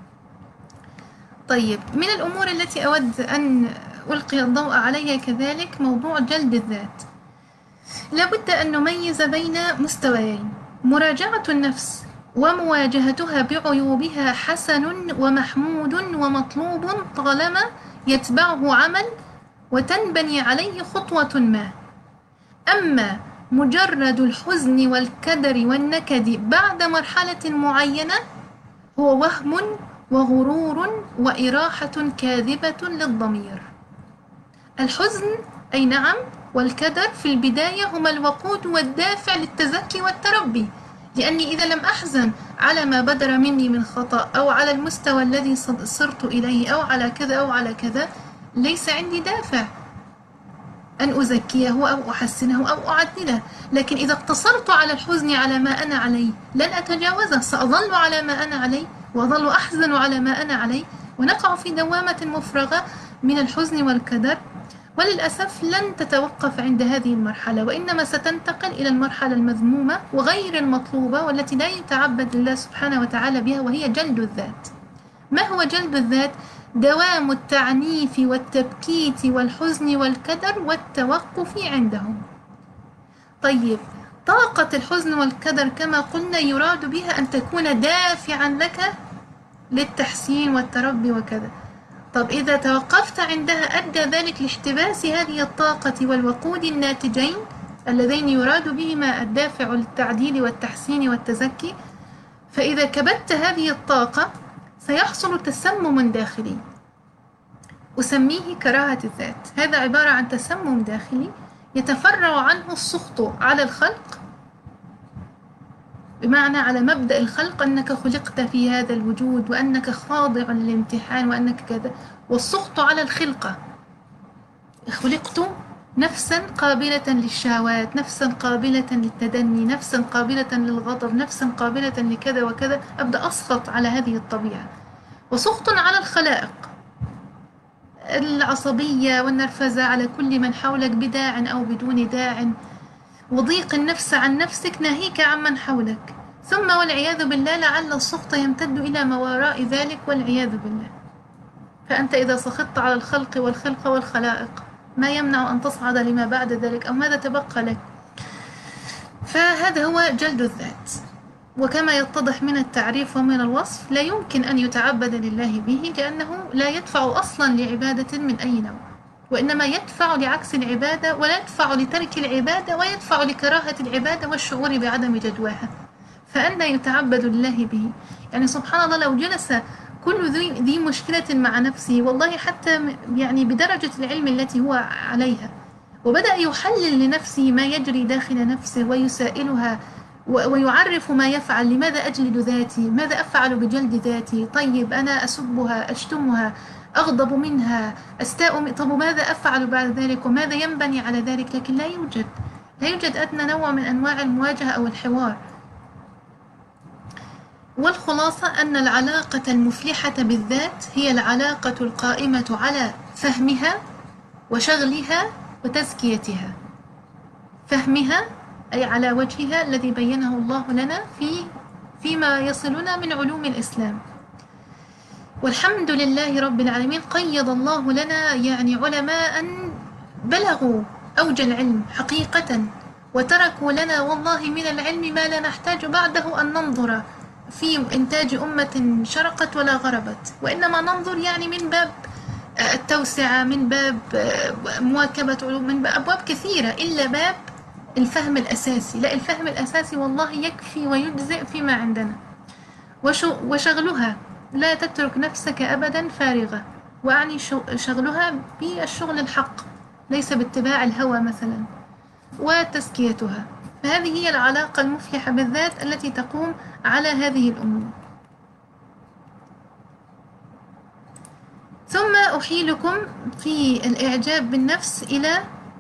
طيب من الأمور التي أود أن ألقي الضوء عليها كذلك موضوع جلد الذات. لابد أن نميز بين مستويين: مراجعة النفس ومواجهتها بعيوبها حسن ومحمود ومطلوب طالما يتبعه عمل وتنبني عليه خطوة ما. أما مجرد الحزن والكدر والنكد بعد مرحلة معينة هو وهم وغرور وإراحة كاذبة للضمير. الحزن أي نعم والكدر في البداية هما الوقود والدافع للتزكي والتربي، لأني إذا لم أحزن على ما بدر مني من خطأ أو على المستوى الذي صرت إليه أو على كذا أو على كذا، ليس عندي دافع أن أزكيه أو أحسنه أو أعدله. لكن إذا اقتصرت على الحزن على ما أنا عليه لن أتجاوزه، سأظل على ما أنا عليه وأظل أحزن على ما أنا عليه، ونقع في دوامة مفرغة من الحزن والكدر. وللأسف لن تتوقف عند هذه المرحلة، وإنما ستنتقل إلى المرحلة المذمومة وغير المطلوبة والتي لا يتعبد الله سبحانه وتعالى بها، وهي جلد الذات. ما هو جلد الذات؟ دوام التعنيف والتبكيت والحزن والكدر والتوقف عندهم. طيب، طاقة الحزن والكدر كما قلنا يراد بها أن تكون دافعا لك للتحسين والتربي وكذا. طب إذا توقفت عندها أدى ذلك لاحتباس هذه الطاقة والوقود الناتجين اللذين يراد بهما الدافع للتعديل والتحسين والتزكي. فإذا كبت هذه الطاقة سيحصل تسمم داخلي أسميه كراهة الذات. هذا عبارة عن تسمم داخلي يتفرع عنه السخط على الخلق، بمعنى على مبدأ الخلق أنك خلقت في هذا الوجود وأنك خاضع للامتحان وأنك كذا، والسخط على الخلقة. خلقت نفسا قابلة للشهوات، نفسا قابلة للتدني، نفسا قابلة للغضب، نفسا قابلة لكذا وكذا. أبدأ أسخط على هذه الطبيعة. وسخط على الخلائق، العصبية والنرفزة على كل من حولك بداع أو بدون داع، وضيق النفس عن نفسك ناهيك عمن حولك. ثم والعياذ بالله لعل السخط يمتد إلى ما وراء ذلك والعياذ بالله. فأنت إذا سخطت على الخلق والخلق والخلائق ما يمنع أن تصعد لما بعد ذلك، أو ماذا تبقى لك؟ فهذا هو جلد الذات. وكما يتضح من التعريف ومن الوصف لا يمكن أن يتعبد لله به، لأنه لا يدفع أصلا لعبادة من أي نوع، وإنما يدفع لعكس العبادة، ولا يدفع لترك العبادة، ويدفع لكراهة العبادة والشعور بعدم جدواها. فأنا يتعبد لله به؟ يعني سبحان الله، لو جلس كل ذي مشكلة مع نفسه، والله حتى يعني بدرجة العلم التي هو عليها، وبدأ يحلل لنفسه ما يجري داخل نفسه ويسائلها ويعرف ما يفعل. لماذا أجلد ذاتي؟ ماذا أفعل بجلد ذاتي؟ طيب أنا أسبها، أشتمها، أغضب منها، أستاء، طب ماذا أفعل بعد ذلك؟ وماذا ينبني على ذلك؟ لكن لا يوجد أدنى نوع من أنواع المواجهة أو الحوار. والخلاصة أن العلاقة المفلحة بالذات هي العلاقة القائمة على فهمها وشغلها وتزكيتها. فهمها أي على وجهها الذي بينه الله لنا فيما يصلنا من علوم الإسلام. والحمد لله رب العالمين، قيض الله لنا يعني علماء بلغوا أوج العلم حقيقة، وتركوا لنا والله من العلم ما لا نحتاج بعده أن ننظر في إنتاج أمة شرقت ولا غربت، وإنما ننظر يعني من باب التوسعة، من باب مواكبة علوم، من باب أبواب كثيرة، إلا باب الفهم الأساسي. لا، الفهم الأساسي والله يكفي ويجزئ فيما عندنا. وشغلها، لا تترك نفسك أبدا فارغة، وأعني شغلها بالشغل الحق ليس باتباع الهوى مثلا، وتزكيتها. فهذه هي العلاقة المفلحة بالذات التي تقوم على هذه الأمور. ثم أحيلكم في الإعجاب بالنفس إلى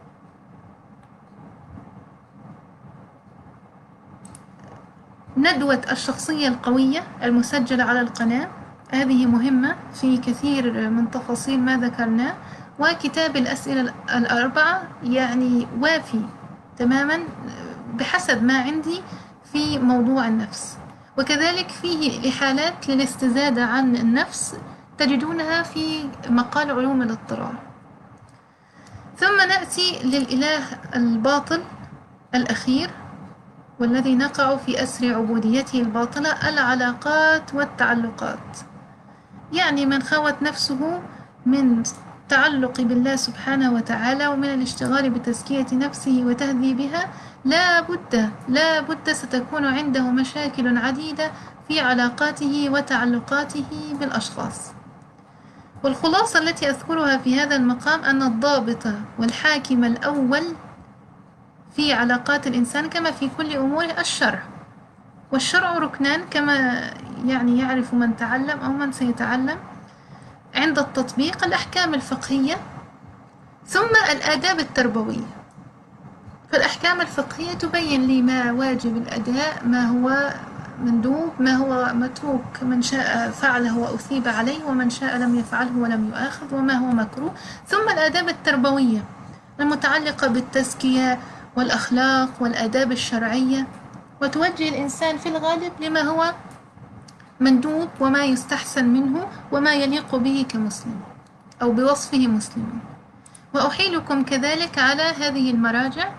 ندوة الشخصية القوية المسجلة على القناة. هذه مهمة في كثير من تفاصيل ما ذكرناه. وكتاب الأسئلة الأربعة يعني وافي تماما بحسب ما عندي في موضوع النفس. وكذلك فيه إحالات للاستزادة عن النفس تجدونها في مقال علوم الاضطرار. ثم نأتي للإله الباطل الأخير والذي نقع في أسر عبوديته الباطلة، العلاقات والتعلقات. يعني من خوت نفسه من تعلق بالله سبحانه وتعالى ومن الاشتغال بتزكية نفسه وتهذيبها، لا بد ستكون عنده مشاكل عديدة في علاقاته وتعلقاته بالأشخاص. والخلاصة التي أذكرها في هذا المقام أن الضابط والحاكم الأول في علاقات الإنسان كما في كل أموره الشرع. والشرع ركنان كما يعني يعرف من تعلم أو من سيتعلم. عند التطبيق الأحكام الفقهية، ثم الآداب التربوية. فالأحكام الفقهية تبين لي ما واجب الأداء، ما هو مندوب، ما هو متروك، من شاء فعله وأثيب عليه، ومن شاء لم يفعله ولم يؤاخذ، وما هو مكروه. ثم الآداب التربوية المتعلقة بالتزكية والأخلاق والآداب الشرعية، وتوجه الإنسان في الغالب لما هو مندوب وما يستحسن منه وما يليق به كمسلم أو بوصفه مسلم. وأحيلكم كذلك على هذه المراجع: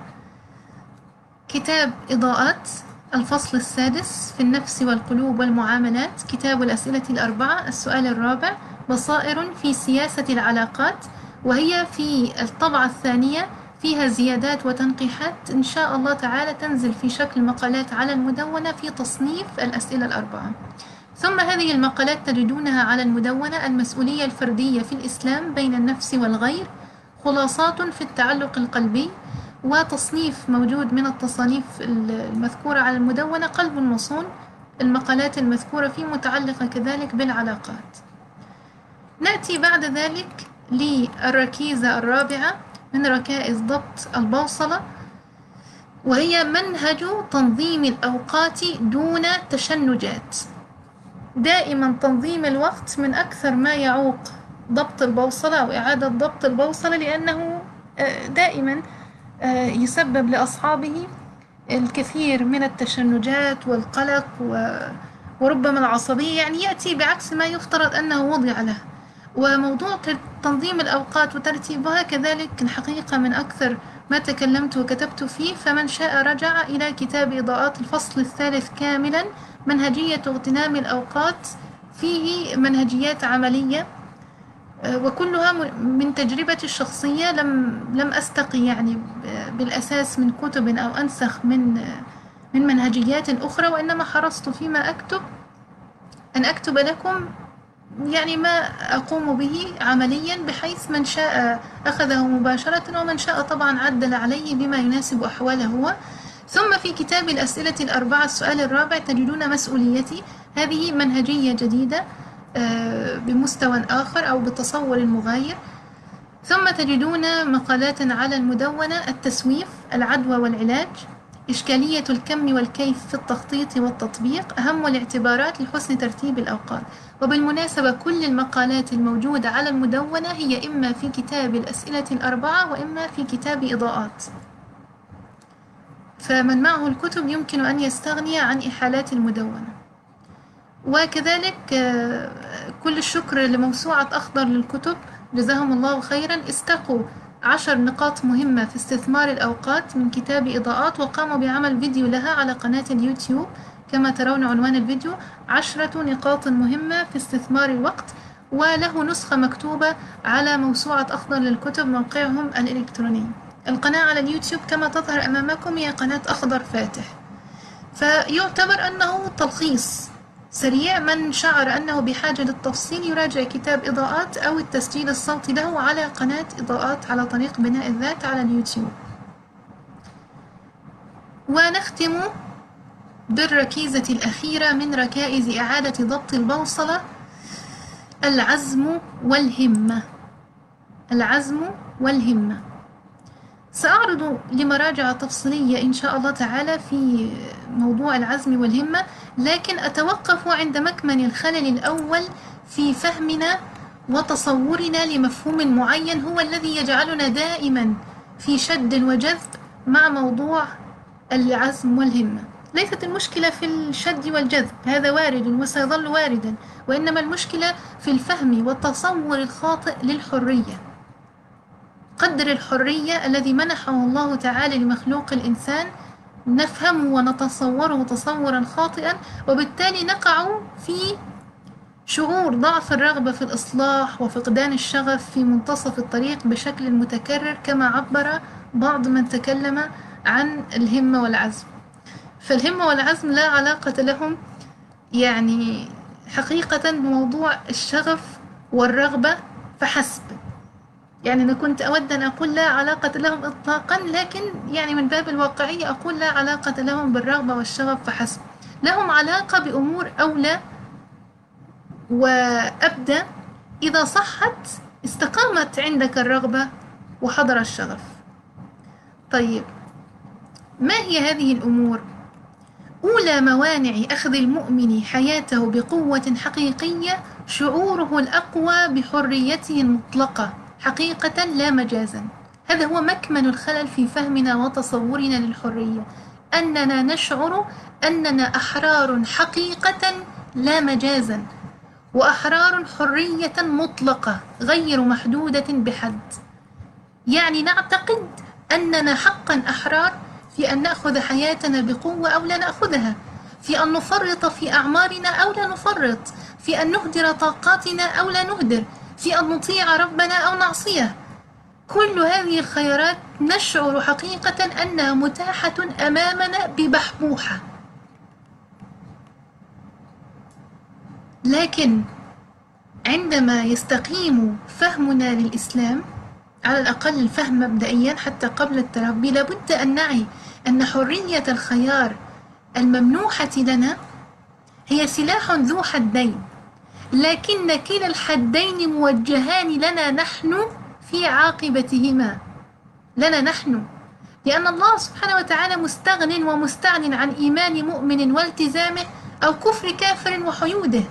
كتاب إضاءات، الفصل السادس في النفس والقلوب والمعاملات، كتاب الأسئلة الأربعة، السؤال الرابع، بصائر في سياسة العلاقات، وهي في الطبعة الثانية، فيها زيادات وتنقيحات إن شاء الله تعالى تنزل في شكل مقالات على المدونة في تصنيف الأسئلة الأربعة. ثم هذه المقالات تجدونها على المدونة: المسؤولية الفردية في الإسلام بين النفس والغير، خلاصات في التعلق القلبي، وتصنيف موجود من التصانيف المذكورة على المدونة: قلب مصون، المقالات المذكورة فيه متعلقة كذلك بالعلاقات. نأتي بعد ذلك للركيزة الرابعة من ركائز ضبط البوصلة، وهي منهج تنظيم الأوقات دون تشنجات. دائما تنظيم الوقت من أكثر ما يعوق ضبط البوصلة أو إعادة ضبط البوصلة، لأنه دائما يسبب لأصحابه الكثير من التشنجات والقلق وربما العصبية، يعني يأتي بعكس ما يفترض أنه وضع له. وموضوع تنظيم الأوقات وترتيبها كذلك الحقيقة من أكثر ما تكلمت وكتبت فيه، فمن شاء رجع إلى كتاب إضاءات الفصل الثالث كاملا، منهجية اغتنام الأوقات، فيه منهجيات عملية وكلها من تجربتي الشخصية. لم أستقي يعني بالأساس من كتب أو أنسخ من منهجيات أخرى، وإنما حرصت فيما أكتب أن أكتب لكم يعني ما أقوم به عمليا، بحيث من شاء أخذه مباشرة ومن شاء طبعا عدل عليه بما يناسب أحواله هو. ثم في كتاب الأسئلة الأربعة السؤال الرابع تجدون مسؤوليتي، هذه منهجية جديدة بمستوى آخر أو بتصور مغاير. ثم تجدون مقالات على المدونة: التسويف، العدوى والعلاج، إشكالية الكم والكيف في التخطيط والتطبيق، أهم الاعتبارات لحسن ترتيب الأوقات. وبالمناسبة كل المقالات الموجودة على المدونة هي إما في كتاب الأسئلة الأربعة وإما في كتاب إضاءات، فمن معه الكتب يمكن أن يستغني عن إحالات المدونة. وكذلك كل الشكر لموسوعة أخضر للكتب، جزاهم الله خيرا، استقوا 10 نقاط مهمة في استثمار الأوقات من كتاب إضاءات، وقاموا بعمل فيديو لها على قناة اليوتيوب كما ترون عنوان الفيديو: 10 نقاط مهمة في استثمار الوقت، وله نسخة مكتوبة على موسوعة أخضر للكتب موقعهم الإلكتروني. القناة على اليوتيوب كما تظهر أمامكم هي قناة أخضر فاتح، فيعتبر أنه تلخيص سريع. من شعر أنه بحاجة للتفصيل يراجع كتاب إضاءات أو التسجيل الصوتي له على قناة إضاءات على طريق بناء الذات على اليوتيوب. ونختم بالركيزة الأخيرة من ركائز إعادة ضبط البوصلة: العزم والهمة. العزم والهمة. سأعرض لمراجعة تفصيلية إن شاء الله تعالى في موضوع العزم والهمة، لكن أتوقف عند مكمن الخلل الأول في فهمنا وتصورنا لمفهوم معين، هو الذي يجعلنا دائما في شد وجذب مع موضوع العزم والهمة. ليست المشكلة في الشد والجذب، هذا وارد وسيظل واردا، وإنما المشكلة في الفهم والتصور الخاطئ للحرية. قدر الحرية الذي منحه الله تعالى لمخلوق الإنسان نفهمه ونتصوره تصورا خاطئا، وبالتالي نقع في شعور ضعف الرغبة في الإصلاح وفقدان الشغف في منتصف الطريق بشكل متكرر، كما عبر بعض من تكلم عن الهمة والعزم. فالهمة والعزم لا علاقة لهم يعني حقيقة بموضوع الشغف والرغبة فحسب. يعني أنا كنت أود أن أقول لا علاقة لهم إطلاقا، لكن يعني من باب الواقعية أقول لا علاقة لهم بالرغبة والشغف فحسب، لهم علاقة بأمور أولى وأبدى. إذا صحت استقامت عندك الرغبة وحضر الشغف. طيب ما هي هذه الأمور؟ أولى موانع أخذ المؤمن حياته بقوة حقيقية شعوره الأقوى بحريته المطلقة حقيقة لا مجازا. هذا هو مكمن الخلل في فهمنا وتصورنا للحرية، أننا نشعر أننا أحرار حقيقة لا مجازا، وأحرار حرية مطلقة غير محدودة بحد. يعني نعتقد أننا حقا أحرار في أن نأخذ حياتنا بقوة أو لا نأخذها، في أن نفرط في أعمارنا أو لا نفرط، في أن نهدر طاقاتنا أو لا نهدر، في أن نطيع ربنا أو نعصيه. كل هذه الخيارات نشعر حقيقة أنها متاحة أمامنا ببحبوحة. لكن عندما يستقيم فهمنا للإسلام، على الأقل الفهم مبدئيا حتى قبل التربي، لابد أن نعي أن حرية الخيار الممنوحة لنا هي سلاح ذو حدين، لكن كلا الحدين موجهان لنا نحن في عاقبتهما، لنا نحن، لأن الله سبحانه وتعالى مستغن ومستعن عن إيمان مؤمن والتزامه أو كفر كافر وحيوده،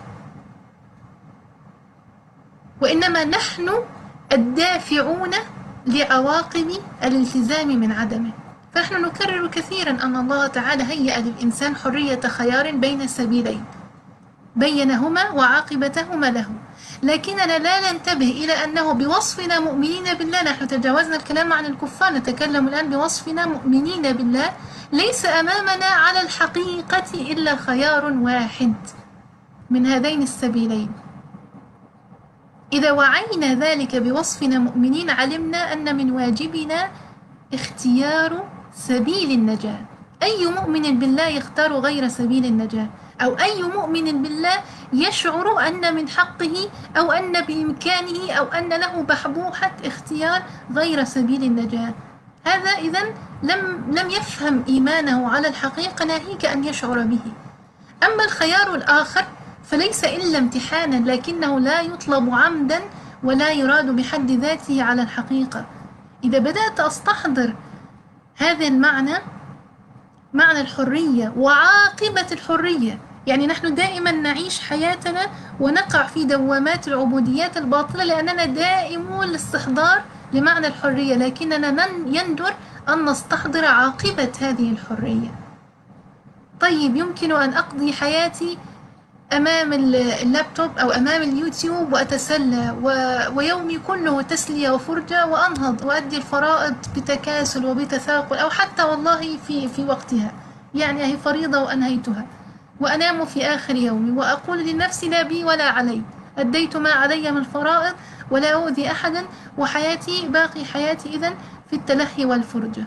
وإنما نحن الدافعون لعواقب الالتزام من عدمه. فنحن نكرر كثيرا أن الله تعالى هيأ للإنسان حرية خيار بين السبيلين، بينهما وعاقبتهما له، لكننا لا ننتبه إلى أنه بوصفنا مؤمنين بالله، نحن تجاوزنا الكلام عن الكفار، نتكلم الآن بوصفنا مؤمنين بالله، ليس أمامنا على الحقيقة إلا خيار واحد من هذين السبيلين. إذا وعينا ذلك بوصفنا مؤمنين علمنا أن من واجبنا اختيار سبيل النجاة. أي مؤمن بالله يختار غير سبيل النجاة؟ أو أي مؤمن بالله يشعر أن من حقه أو أن بإمكانه أو أن له بحبوحة اختيار غير سبيل النجاة؟ هذا إذن لم يفهم إيمانه على الحقيقة، ناهيك أن يشعر به. أما الخيار الآخر فليس إلا امتحانا، لكنه لا يطلب عمدا ولا يراد بحد ذاته على الحقيقة. إذا بدأت أستحضر هذا المعنى، معنى الحرية وعاقبة الحرية، يعني نحن دائما نعيش حياتنا ونقع في دوامات العبوديات الباطلة لأننا دائمون الاستحضار لمعنى الحرية، لكننا يندر أن نستحضر عاقبة هذه الحرية. طيب، يمكن أن أقضي حياتي أمام اللابتوب أو أمام اليوتيوب وأتسلى ويومي كله تسلية وفرجة، وأنهض وأدي الفرائض بتكاسل وبتثاقل، أو حتى والله في وقتها، يعني هي فريضة وأنهيتها، وأنام في آخر يومي وأقول لنفسي لا بي ولا علي، أديت ما علي من الفرائض ولا أؤذي أحدا، وحياتي باقي حياتي إذن في التلهي والفرجة.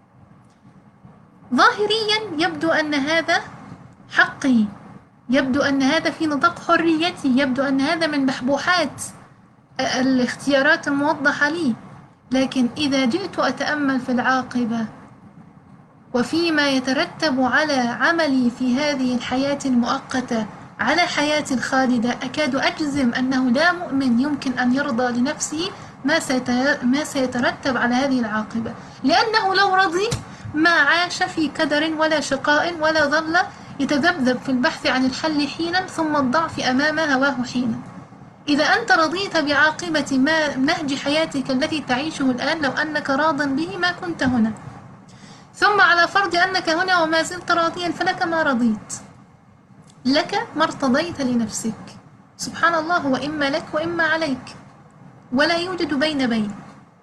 ظاهريا يبدو أن هذا حقي، يبدو أن هذا في نطاق حريتي، يبدو أن هذا من بحبوحات الاختيارات الموضحة لي. لكن إذا جئت أتأمل في العاقبة وفيما يترتب على عملي في هذه الحياة المؤقتة على حياة الخالدة، أكاد أجزم أنه لا مؤمن يمكن أن يرضى لنفسه ما سيترتب على هذه العاقبة، لأنه لو رضي ما عاش في كدر ولا شقاء ولا ظل يتذبذب في البحث عن الحل حينا ثم الضعف أمام هواه حينا. إذا أنت رضيت بعاقبة ما نهج حياتك التي تعيشه الآن، لو أنك راض به ما كنت هنا، ثم على فرض أنك هنا وما زلت راضيا فلك ما رضيت، لك ما ارتضيت لنفسك. سبحان الله، وإما لك وإما عليك، ولا يوجد بين.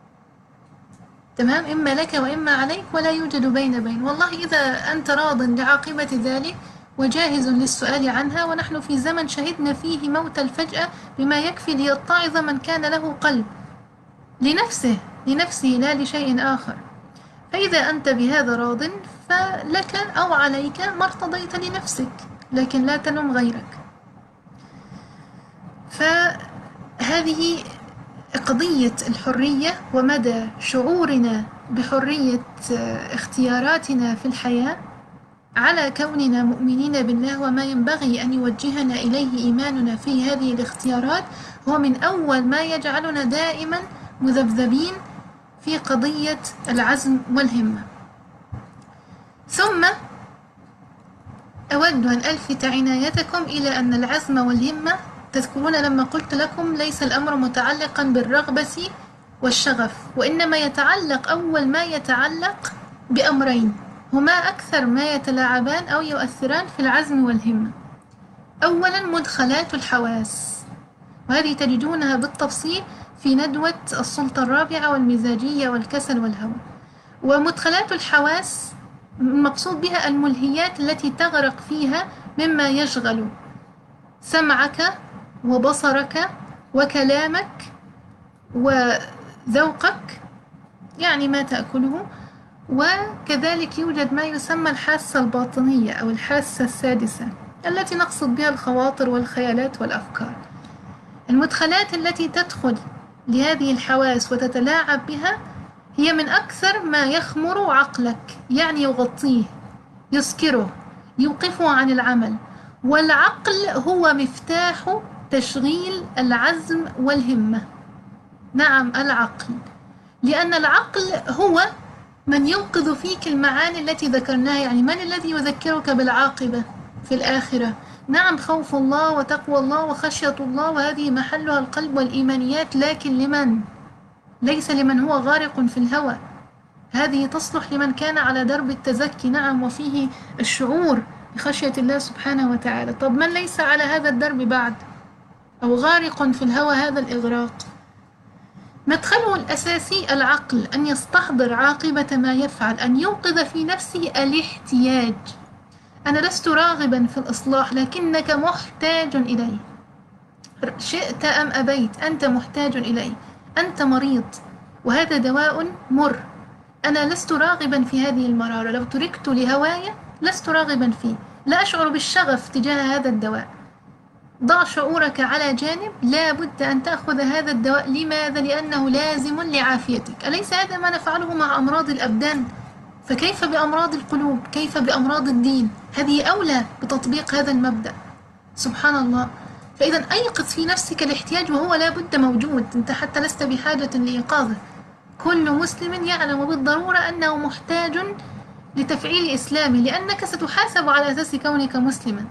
تمام، إما لك وإما عليك ولا يوجد بين. والله إذا أنت راض لعاقبة ذلك وجاهز للسؤال عنها، ونحن في زمن شهدنا فيه موت الفجأة بما يكفي ليتعظ من كان له قلب لنفسه لا لشيء آخر. فإذا أنت بهذا راض فلك أو عليك ما ارتضيت لنفسك، لكن لا تلوم غيرك. فهذه قضية الحرية ومدى شعورنا بحرية اختياراتنا في الحياة على كوننا مؤمنين بالله، وما ينبغي أن يوجهنا إليه إيماننا في هذه الاختيارات، هو من أول ما يجعلنا دائما مذبذبين في قضية العزم والهمة. ثم أود أن ألفت عنايتكم إلى أن العزم والهمة، تذكرون لما قلت لكم ليس الأمر متعلقا بالرغبة والشغف، وإنما يتعلق أول ما يتعلق بأمرين هما أكثر ما يتلاعبان أو يؤثران في العزم والهمة. أولا مدخلات الحواس، وهذه تجدونها بالتفصيل في ندوة السلطة الرابعة والمزاجية والكسل والهوى. ومدخلات الحواس المقصود بها الملهيات التي تغرق فيها مما يشغل سمعك وبصرك وكلامك وذوقك، يعني ما تأكله. وكذلك يوجد ما يسمى الحاسة الباطنية أو الحاسة السادسة التي نقصد بها الخواطر والخيالات والأفكار. المدخلات التي تدخل لهذه الحواس وتتلاعب بها هي من أكثر ما يخمر عقلك، يعني يغطيه، يسكره، يوقفه عن العمل. والعقل هو مفتاح تشغيل العزم والهمة. نعم، العقل، لأن العقل هو من ينقذ فيك المعاني التي ذكرناها. يعني من الذي يذكرك بالعاقبة في الآخرة؟ نعم، خوف الله وتقوى الله وخشية الله، وهذه محلها القلب والإيمانيات، لكن لمن؟ ليس لمن هو غارق في الهوى. هذه تصلح لمن كان على درب التزكي، نعم، وفيه الشعور بخشية الله سبحانه وتعالى. طب من ليس على هذا الدرب بعد أو غارق في الهوى هذا الإغراق؟ مدخله الأساسي العقل، أن يستحضر عاقبة ما يفعل، أن يوقظ في نفسه الاحتياج. أنا لست راغبا في الإصلاح لكنك محتاج إليه، شئت أم أبيت أنت محتاج إليه. أنت مريض وهذا دواء مر، أنا لست راغبا في هذه المرارة، لو تركت لهواي لست راغبا فيه، لا أشعر بالشغف تجاه هذا الدواء. ضع شعورك على جانب، لا بد أن تأخذ هذا الدواء. لماذا؟ لأنه لازم لعافيتك. أليس هذا ما نفعله مع أمراض الأبدان؟ فكيف بأمراض القلوب؟ كيف بأمراض الدين؟ هذه أولى بتطبيق هذا المبدأ. سبحان الله. فإذا أيقظ في نفسك الاحتياج، وهو لا بد موجود، أنت حتى لست بحاجة لإيقاظه. كل مسلم يعلم بالضرورة أنه محتاج لتفعيل إسلامه، لأنك ستحاسب على أساس كونك مسلما.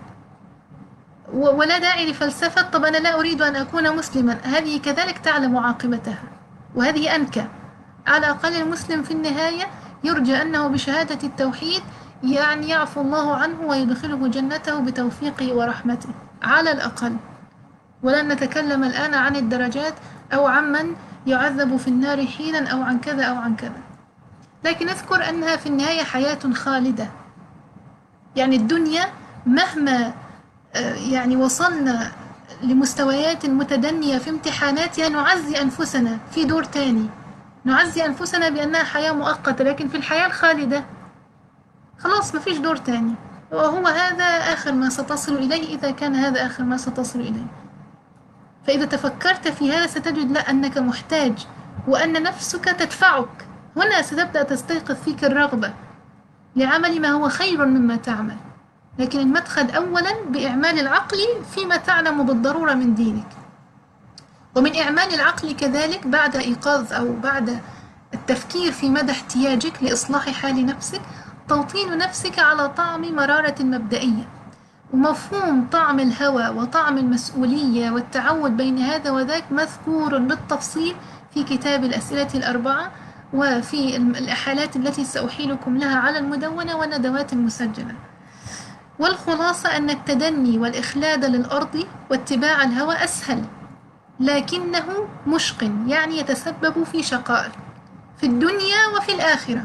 ولا داعي لفلسفة طب أنا لا أريد أن أكون مسلما، هذه كذلك تعلم عاقبتها، وهذه أنكى. على الأقل المسلم في النهاية يرجى أنه بشهادة التوحيد يعني يعفو الله عنه ويدخله جنته بتوفيقه ورحمته على الأقل. ولن نتكلم الآن عن الدرجات أو عمن يعذب في النار حينا أو عن كذا أو عن كذا، لكن اذكر أنها في النهاية حياة خالدة. يعني الدنيا مهما يعني وصلنا لمستويات متدنية في امتحاناتها، نعزي أنفسنا في دور تاني، نعزي أنفسنا بأنها حياة مؤقتة، لكن في الحياة الخالدة خلاص ما فيش دور تاني، وهو هذا آخر ما ستصل إليه إذا كان هذا آخر ما ستصل إليه. فإذا تفكرت في هذا ستجد لا أنك محتاج، وأن نفسك تدفعك. هنا ستبدأ تستيقظ فيك الرغبة لعمل ما هو خير مما تعمل. لكن المدخل أولا بإعمال العقل فيما تعلم بالضرورة من دينك، ومن إعمال العقل كذلك بعد إيقاظ أو بعد التفكير في مدى احتياجك لإصلاح حال نفسك، توطين نفسك على طعم مرارة مبدئية. ومفهوم طعم الهوى وطعم المسؤولية والتعود بين هذا وذاك مذكور بالتفصيل في كتاب الأسئلة الأربعة، وفي الإحالات التي سأحيلكم لها على المدونة والندوات المسجلة. والخلاصة أن التدني والإخلاد للأرض واتباع الهوى أسهل، لكنه مشق، يعني يتسبب في شقاء في الدنيا وفي الآخرة.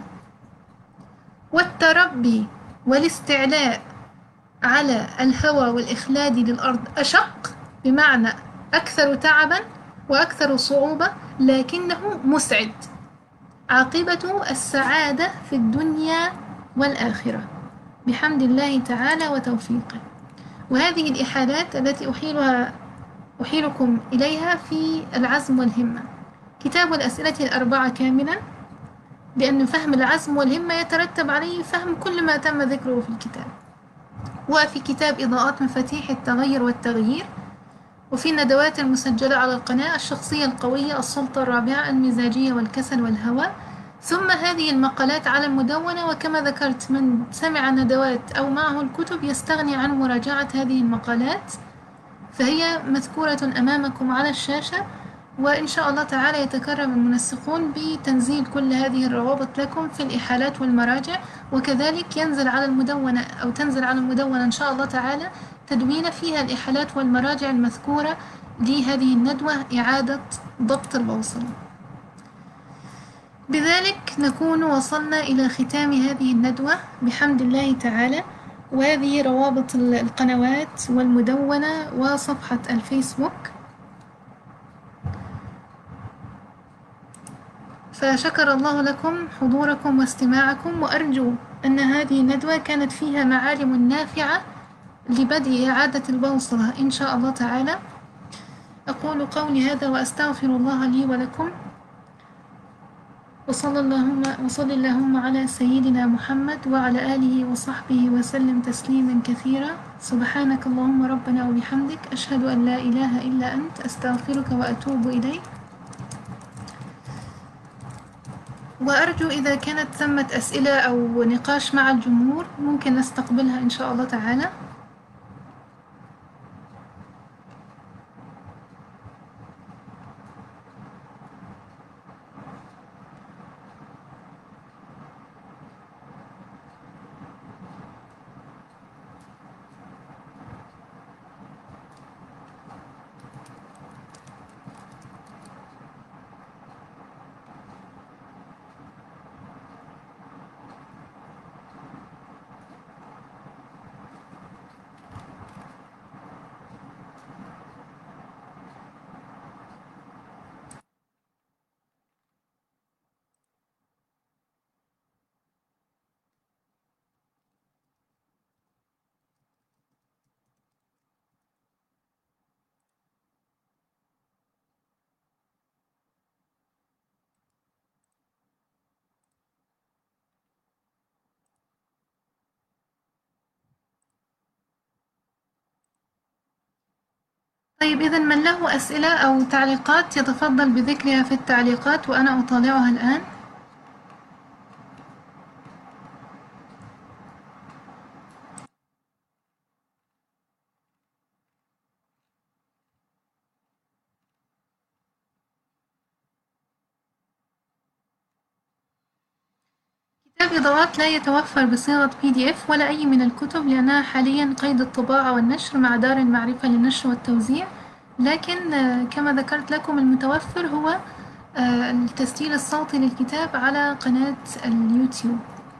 والتربي والاستعلاء على الهوى والإخلاد للأرض أشق، بمعنى أكثر تعبا وأكثر صعوبة، لكنه مسعد، عاقبته السعادة في الدنيا والآخرة بحمد الله تعالى وتوفيقه. وهذه الإحالات التي أحيلكم إليها في العزم والهمة. كتاب الأسئلة الأربعة كاملا، لأن فهم العزم والهمة يترتب عليه فهم كل ما تم ذكره في الكتاب. وفي كتاب إضاءات مفاتيح التغير والتغيير، وفي الندوات المسجلة على القناة الشخصية القوية، السلطة الرابعة، المزاجية والكسل والهوى، ثم هذه المقالات على المدونة، وكما ذكرت من سمع ندوات أو معه الكتب يستغني عن مراجعة هذه المقالات، فهي مذكورة أمامكم على الشاشة. وإن شاء الله تعالى يتكرم المنسقون بتنزيل كل هذه الروابط لكم في الإحالات والمراجع، وكذلك ينزل على المدونة أو تنزل على المدونة إن شاء الله تعالى تدوين فيها الإحالات والمراجع المذكورة لهذه الندوة إعادة ضبط البوصلة. بذلك نكون وصلنا إلى ختام هذه الندوة بحمد الله تعالى، وهذه روابط القنوات والمدونة وصفحة الفيسبوك. فشكر الله لكم حضوركم واستماعكم، وأرجو أن هذه الندوة كانت فيها معالم نافعة لبدء إعادة البوصلة إن شاء الله تعالى. أقول قولي هذا وأستغفر الله لي ولكم، وصل اللهم على سيدنا محمد وعلى آله وصحبه وسلم تسليما كثيرا. سبحانك اللهم ربنا وبحمدك، أشهد أن لا إله إلا أنت، أستغفرك وأتوب إليك. وأرجو إذا كانت ثمة أسئلة أو نقاش مع الجمهور ممكن نستقبلها إن شاء الله تعالى. طيب إذا من له أسئلة أو تعليقات يتفضل بذكرها في التعليقات وأنا أطالعها الآن. كتاب إضاءات لا يتوفر بصيغة PDF ولا أي من الكتب، لأنها حاليا قيد الطباعة والنشر مع دار المعرفة للنشر والتوزيع، لكن كما ذكرت لكم المتوفر هو التسجيل الصوتي للكتاب على قناة اليوتيوب.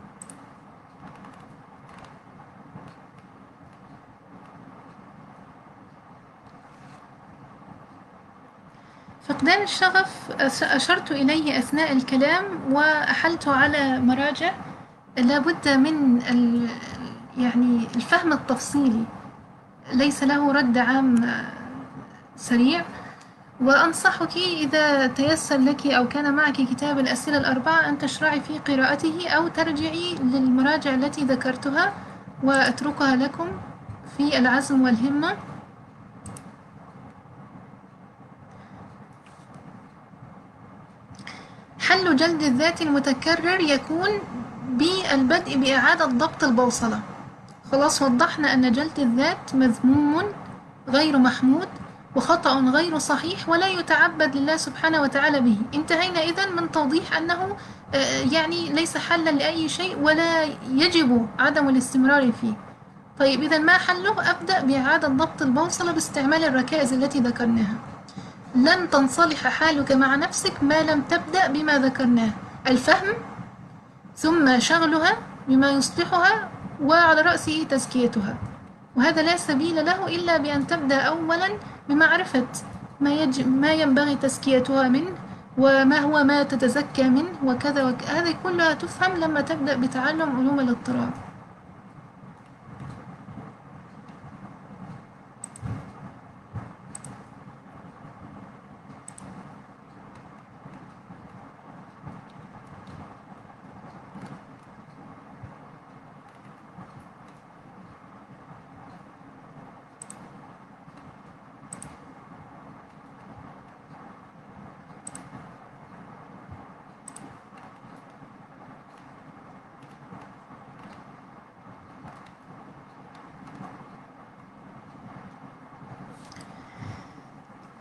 فقدان الشغف أشرت إليه أثناء الكلام وأحلت على مراجع لابد من يعني الفهم التفصيلي، ليس له رد عام سريع. وأنصحك إذا تيسر لك أو كان معك كتاب الأسئلة الأربعة أن تشرعي في قراءته أو ترجعي للمراجع التي ذكرتها وأتركها لكم في العزم والهمة. حل جلد الذات المتكرر يكون بالبدء بإعادة ضبط البوصلة. خلاص وضحنا أن جلد الذات مذموم غير محمود وخطأ غير صحيح ولا يتعبد لله سبحانه وتعالى به. انتهينا إذن من توضيح أنه يعني ليس حلا لأي شيء ولا يجب عدم الاستمرار فيه. طيب إذن ما حله؟ أبدأ بإعادة ضبط البوصلة باستعمال الركائز التي ذكرناها. لن تنصلح حالك مع نفسك ما لم تبدأ بما ذكرناه: الفهم ثم شغلها بما يصلحها وعلى رأسه تزكيتها، وهذا لا سبيل له إلا بأن تبدأ أولا بمعرفة ما ينبغي تزكيتها منه وما هو ما تتزكى منه وكذا هذه كلها تفهم لما تبدأ بتعلم علوم الاضطراب.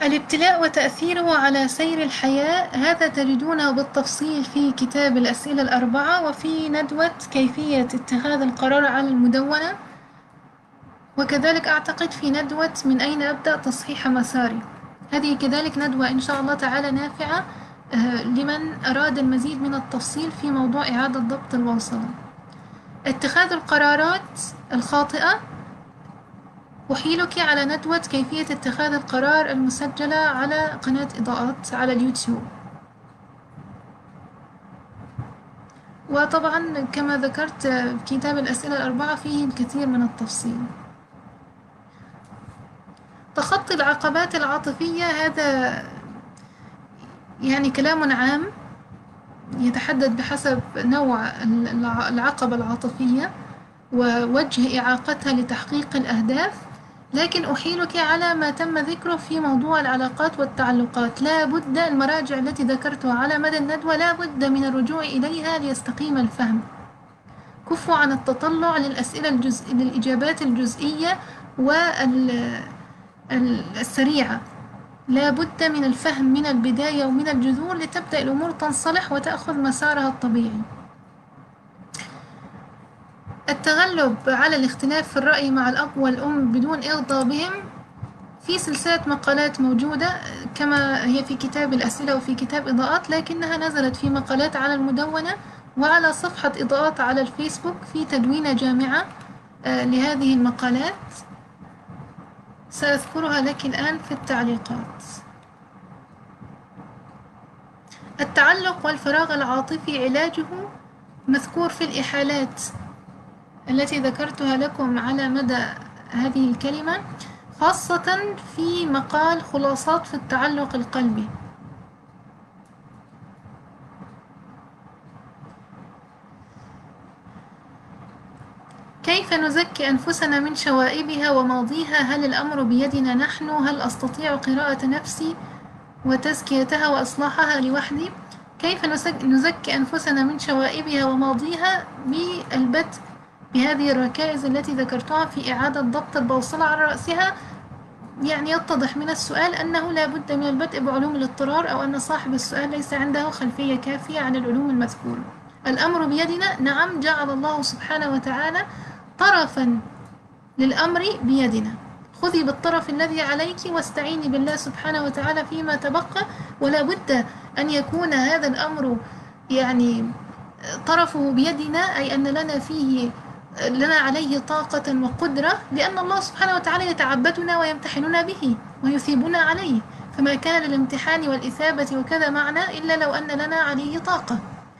الابتلاء وتأثيره على سير الحياة، هذا تجدونه بالتفصيل في كتاب الأسئلة الأربعة، وفي ندوة كيفية اتخاذ القرار على المدونة، وكذلك أعتقد في ندوة من أين أبدأ تصحيح مساري. هذه كذلك ندوة إن شاء الله تعالى نافعة لمن أراد المزيد من التفصيل في موضوع إعادة ضبط البوصلة. اتخاذ القرارات الخاطئة، أحيلك على ندوة كيفية اتخاذ القرار المسجلة على قناة إضاءات على اليوتيوب. وطبعا كما ذكرت كتاب الأسئلة الأربعة فيه الكثير من التفصيل. تخطي العقبات العاطفية، هذا يعني كلام عام يتحدد بحسب نوع العقبة العاطفية ووجه إعاقتها لتحقيق الأهداف، لكن أحيلك على ما تم ذكره في موضوع العلاقات والتعلقات. لا بد المراجع التي ذكرتها على مدى الندوة لا بد من الرجوع إليها ليستقيم الفهم. كفوا عن التطلع للإجابات الجزئية والسريعة. لا بد من الفهم من البداية ومن الجذور لتبدأ الأمور تنصلح وتأخذ مسارها الطبيعي. التغلب على الاختلاف في الرأي مع الأب والأم بدون إغضاء بهم، في سلسلة مقالات موجودة كما هي في كتاب الأسئلة وفي كتاب إضاءات، لكنها نزلت في مقالات على المدونة وعلى صفحة إضاءات على الفيسبوك في تدوينة جامعة لهذه المقالات، سأذكرها لك الآن في التعليقات. التعلق والفراغ العاطفي علاجه مذكور في الإحالات التي ذكرتها لكم على مدى هذه الكلمة، خاصة في مقال خلاصات في التعلق القلبي. كيف نزكي أنفسنا من شوائبها وماضيها؟ هل الأمر بيدنا نحن؟ هل أستطيع قراءة نفسي وتزكيتها وإصلاحها لوحدي؟ كيف نزكي أنفسنا من شوائبها وماضيها؟ بالبدء بهذه الركائز التي ذكرتها في إعادة ضبط البوصلة على رأسها. يعني يتضح من السؤال أنه لا بد من البدء بعلوم الاضطرار، أو أن صاحب السؤال ليس عنده خلفية كافية عن العلوم المذكورة. الأمر بيدنا، نعم، جعل الله سبحانه وتعالى طرفا للأمر بيدنا. خذي بالطرف الذي عليك واستعيني بالله سبحانه وتعالى فيما تبقى، ولا بد أن يكون هذا الأمر يعني طرفه بيدنا، أي أن لنا عليه طاقة وقدرة، لأن الله سبحانه وتعالى يتعبدنا ويمتحننا به ويثيبنا عليه، فما كان للامتحان والإثابة وكذا معنى إلا لو أن لنا عليه طاقة.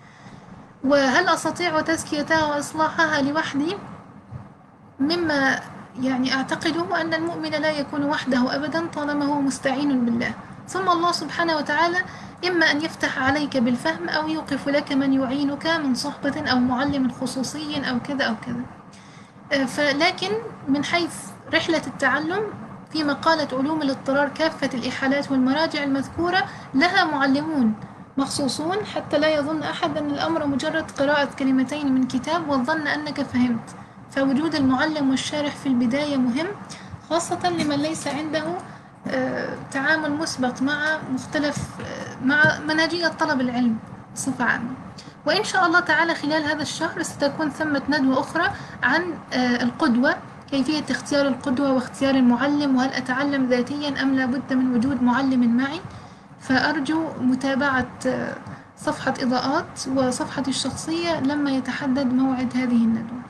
وهل أستطيع تزكيتها وإصلاحها لوحدي؟ مما يعني أعتقده أن المؤمن لا يكون وحده أبدا طالما هو مستعين بالله، ثم الله سبحانه وتعالى إما أن يفتح عليك بالفهم أو يوقف لك من يعينك من صحبة أو معلم خصوصي أو كذا أو كذا. لكن من حيث رحلة التعلم، في مقالة علوم الاضطرار كافة الإحالات والمراجع المذكورة لها معلمون مخصوصون، حتى لا يظن أحد أن الأمر مجرد قراءة كلمتين من كتاب والظن أنك فهمت. فوجود المعلم والشارح في البداية مهم، خاصة لمن ليس عنده تعامل مسبق مع مع منهجية طلب العلم بصفة عامة. وإن شاء الله تعالى خلال هذا الشهر ستكون ثمة ندوة أخرى عن القدوة، كيفية اختيار القدوة واختيار المعلم، وهل أتعلم ذاتيا أم لا بد من وجود معلم معي. فأرجو متابعة صفحة إضاءات وصفحة الشخصية لما يتحدد موعد هذه الندوة.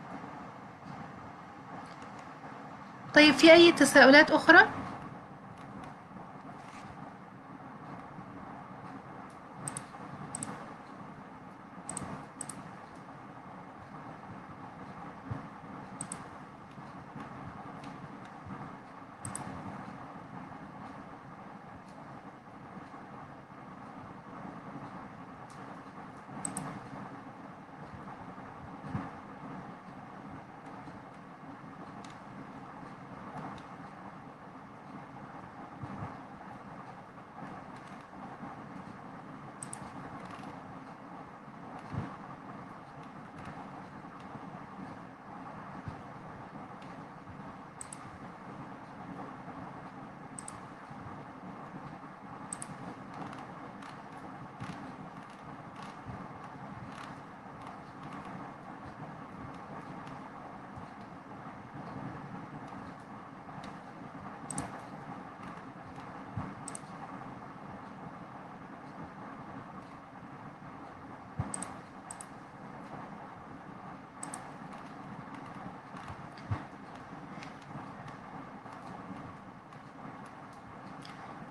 طيب، في أي تساؤلات أخرى؟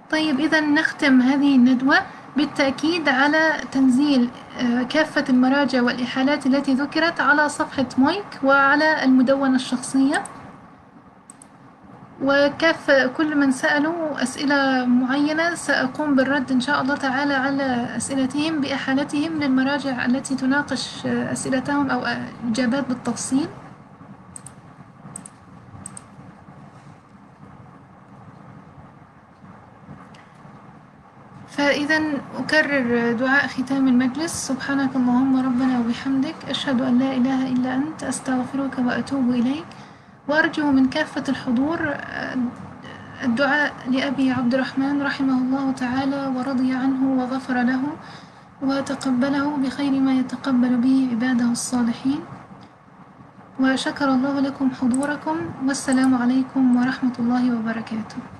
طيب إذا نختم هذه الندوة بالتأكيد على تنزيل كافة المراجع والإحالات التي ذكرت على صفحة مويك وعلى المدونة الشخصية، كل من سألوا أسئلة معينة سأقوم بالرد إن شاء الله تعالى على أسئلتهم بإحالتهم للمراجع التي تناقش أسئلتهم أو إجابات بالتفصيل. فإذا أكرر دعاء ختام المجلس: سبحانك اللهم ربنا وبحمدك، أشهد أن لا إله إلا أنت، أستغفرك وأتوب إليك. وأرجو من كافة الحضور الدعاء لأبي عبد الرحمن رحمه الله تعالى ورضي عنه وغفر له وتقبله بخير ما يتقبل به عباده الصالحين. وشكر الله لكم حضوركم، والسلام عليكم ورحمة الله وبركاته.